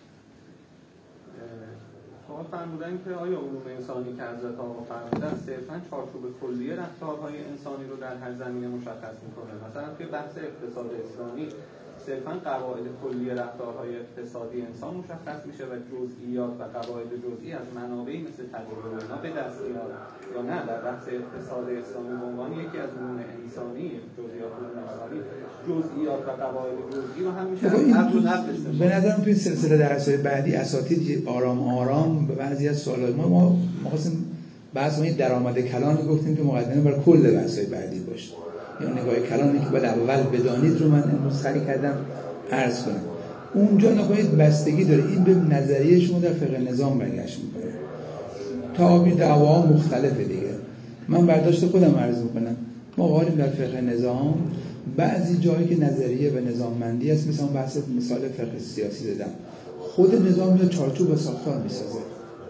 شما فرمودن که آیا علوم انسانی که حضرت آقا فرمودن صرفاً چارچوب کلی رفتارهای انسانی رو در هر زمینه مشخص میکنه؟ مثلا توی بحث اقتصاد اسلامی صرفاً قواعد کلی رفتارهای اقتصادی انسان مشخص میشه و جزئیات و قواعد جزئی از منابعی مثل تجربه و اینا به دست میاد، یا نه در بحث اقتصاد اسلامی به عنوان یکی از علوم انسانی، جزئیات علوم انسانی، جزئیات و قواعد جزئی رو هم میشه از عقل و نقل استفاده. به نظرم توی سلسله درس‌های بعدی اساتید آرام آرام به بعضی از سوالات ما ما می‌خواستیم بحث ما درآمد کلان گفتیم که مقدمه بر کل بحث‌های بعدی باشه. یا نگاه کلانی که باید اول بدانید رو من امروز سعی کردم عرض کنم. اونجا نگاهید بستگی داره، این به نظریه شما در فقه نظام برگشت میکنه. تعابیر دعوا مختلفه دیگه. من برداشت خودم عرض میکنم. ما قائلیم در فقه نظام بعضی جایی که نظریه و نظاممندی است، مثلا بحث مثال فقه سیاسی زدم، خود نظام یا چارچوب و ساختار میسازه.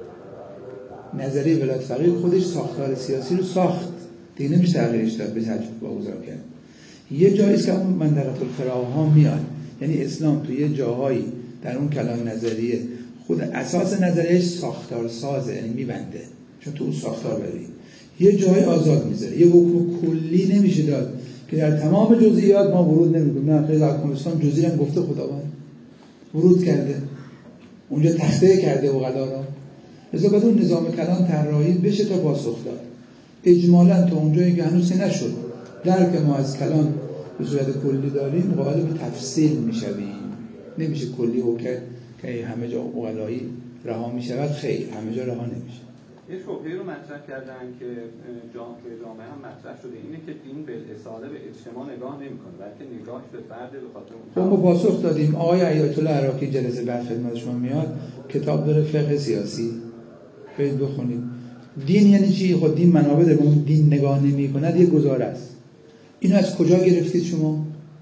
نظریه ولایت فقیه خودش ساختار سیاسی رو ساخت، دیگه نمیشه تغییرش داد، به تجربه واگذار کرد. یه جاییست که اون منطقه الفراغ میاد، یعنی اسلام تو یه جاهایی در اون کلام نظریه خود اساس نظریهش ساختار سازه، یعنی میبنده، چون تو اون ساختار بری یه جای آزاد میذاره، یه حکم کلی نمیشه داد که در تمام جزئیات ما ورود نمیکنیم. نه، خیلی حکم اسلام جزئی هم گفته خداوند ورود کرده، اونجا تخته کرده و قضا را. لذا باید اون نظام کلام طراحی بشه تا پاسخ داد. اجمالاً تا اونجایی که هنوز نشد درک ما از کلام به صورت کلی داریم، قائل به تفصیل میشویم. نمیشه کلی حکم که همه جا عقلایی رها میشود، خیر همه جا رها نمیشه. یه شبهه رو مطرح کردن که جامعه جامعه هم مطرح شده، اینه که دین بالاصاله به اجتماع نگاه نمیکنه، بلکه نگاهش به فرد به خاطر اون. ما پاسخ دادیم. آقای آیت الله عراقی جلسه بعد خدمت شما میاد، کتاب داره فقه سیاسی، برید بخونید. دین یعنی چی؟ خود دین منابع داره، اون دین نگاه نمی‌کند، یه گزاره است. اینو از کجا گرفتید شما؟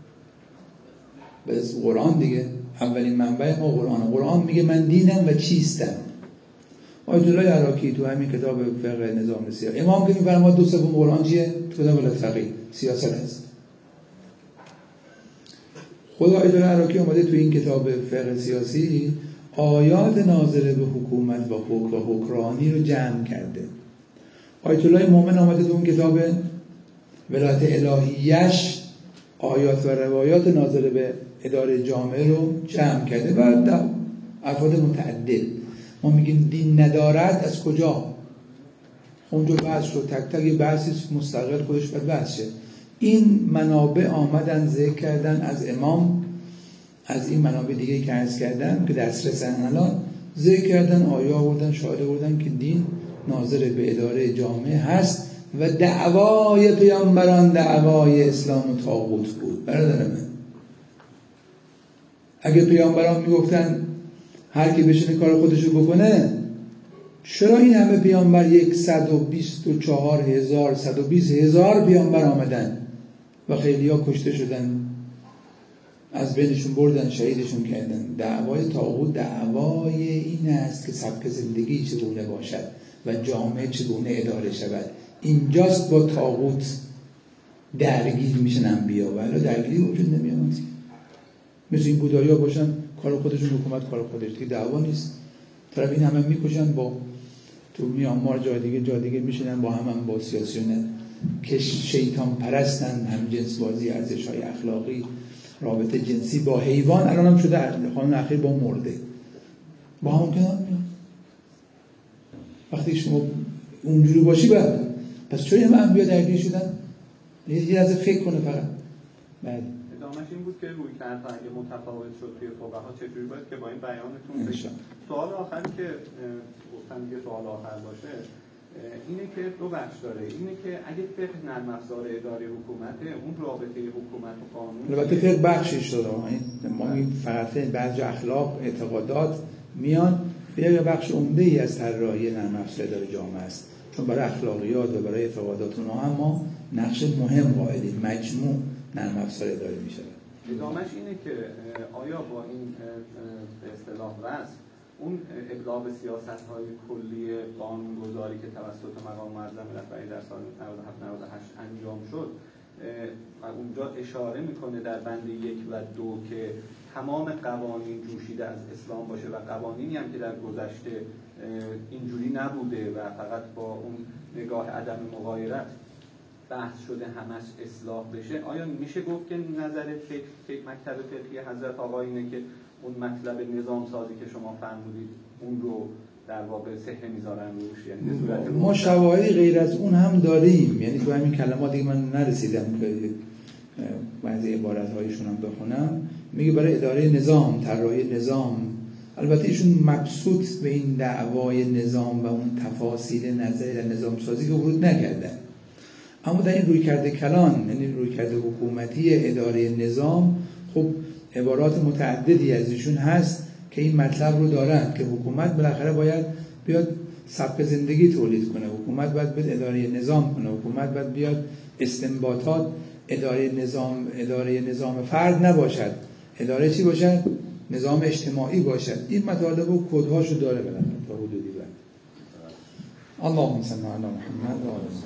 بس قرآن دیگه. اولین منبع ما قرآن. قرآن میگه من دینم و چیستم. آیت الله عراقی تو همین کتاب فقه نظام سیاسی امام که میفرماد دو سوم قرآن چیه؟ تو کتاب الفقه سیاست است. خود آیت الله عراقی اومده تو این کتاب فقه سیاسی آیات ناظره به حکومت و حکم و حکمرانی رو جمع کرده. آیت الله مومن اومده تو اون کتاب ولایت الهیش آیات و روایات ناظره به اداره جامعه رو جمع کرده و افراد متعدد. ما میگیم دین ندارد، از کجا؟ اونجا بحث شد، تک تک بحثی مستقل خودش باید بحث شه. این منابع آمدن ذکر کردن از امام، از این منابع دیگه که عرض کردن که دسترسن الان ذکر کردن، آیا آوردن، شاهد آوردن که دین ناظر به اداره جامعه هست و دعوای پیامبران دعوای اسلام و طاغوت بود. برادر من، اگه پیامبران میگفتن هر کی بشینه کار خودشو بکنه، چرا این همه پیامبر صد و بیست و چهار هزار صد و بیست هزار پیامبر آمدن و خیلی ها کشته شدن، از بینشون بردن، شهیدشون کردن؟ دعوای طاغوت دعوای این است که سبک زندگی چگونه باشد و جامعه چگونه اداره شود. اینجاست با طاغوت درگیر میشن انبیا، ولی درگیری وجود نمیاد. مثل این بودایا باشن کار خودشون، حکومت کار خودش، دیگه دعوا نیست. طرف این همه میکشن، با تو میانمار جای دیگه جای دیگه میشنن با هم هم با سیاسیون که شیطان پرستن، هم جنس بازی، ارزش‌های اخلاقی، رابطه جنسی با حیوان. الان هم شده خانم اخیر با مرده با هم کنار میان. وقتی شما اونجوری باشی بعد پس چون این انبیا درگیر شدن؟ یه از فکر کنه فقط. بله. ادامهش این بود که روی کرد اگه متفاوت شد توی فقها چجوری باید که با این بیانتون سوال آخری که گفتم که سوال آخر باشه اینه که دو بخش داره. اینه که اگه فقه نرم افزار اداره حکومته، اون رابطه حکومت و قانون البته فقه بخشش داره. ما می فقط بعضی اخلاق اعتقادات میان یه بخش عمده ای از طراحی نرم افزار اداره جامعه است، چون برای اخلاقیات و برای اعتقادات اونها هم ما نقش مهم قائلیم. مجموع نرم افزار اداره میشه. ادامهش اینه که آیا با این به اصطلاح وصف اون ابلاغ سیاست‌های کلی قانون‌گذاری که توسط مقام معظم رهبری در سال نود و هفت نود و هشت انجام شد اونجا اشاره میکنه در بند یک و دو که تمام قوانین جوشیده از اسلام باشه و قوانینی هم که در گذشته اینجوری نبوده و فقط با اون نگاه عدم مغایرت بحث شده همش اصلاح بشه. آیا میشه گفت که نظر فکر, فکر مکتب فقهی حضرت آقا اینه که اون مطلب نظام سازی که شما فرمودید اون رو در واقع صحه میذارن روش؟ یعنی ما شواهدی غیر از اون هم داریم، یعنی تو همین کلماتی که من نرسیدم که بعضی عبارت‌هایشون هم بخونم. میگه برای اداره نظام، طراحی نظام. البته ایشون مبسوط به این دعوای نظام و اون تفاصیل نظری در نظام سازی که ورود نکردن، اما در این رویکرد کلان، یعنی رویکرد حکومتی اداره نظام، خب عبارات متعددی از ایشون هست که این مطلب رو دارن که حکومت بالاخره باید بیاد سبک زندگی تولید کنه، حکومت باید بیاد اداره نظام کنه، حکومت باید بیاد استنباطات اداره نظام اداره نظام فرد نباشد، اداره چی باشد؟ نظام اجتماعی باشد. این مطالب و کدهاشو داره بالاخره تا حدودی بعد. اللهم صل علی محمد و آل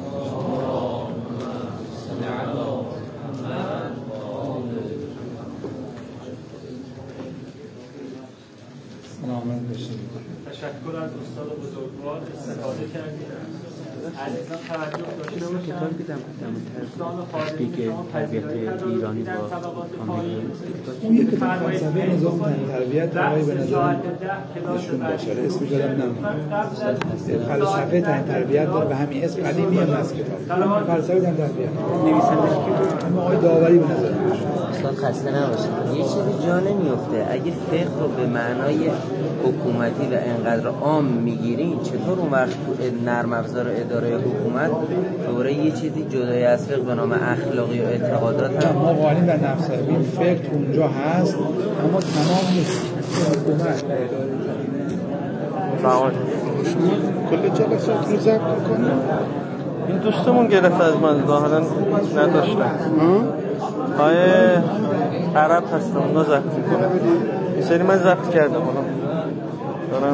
سلامت باشید. تشکر از استاد بزرگوار، استفاده کردید. عزیزان توجه داشته باشن دوستان خارجی که تربیت ایرانی با اون یک کتاب فلسفه نظام تربیت تربیت به نظر نشون باشه. اسمش یادم نمیاد. فلسفه تربیت داره و همین اسم قدیمی هم از کتاب فلسفه تربیت نویسندش کی؟ اما آقای داوری به نظر میاد. استاد خسته نباشید. یه چیزی جا نمیفته. اگه فقه رو به معنای حکومتی و انقدر عام میگیرین، چطور اون وقت نرم افزار اداره حکومت دوباره یه چیزی جدای از فقه به نام اخلاقی و اعتقادات هم ما قائلیم در نفس این فقه اونجا هست اما تمام نیست. حکومت و اداره فعال کل جلسات رو ضبط می‌کنه. این دوستمون گرفت از من، ظاهرا نداشتم. آیه عرب هستم اونا ضبط می‌کنه. این سری من ضبط کردم.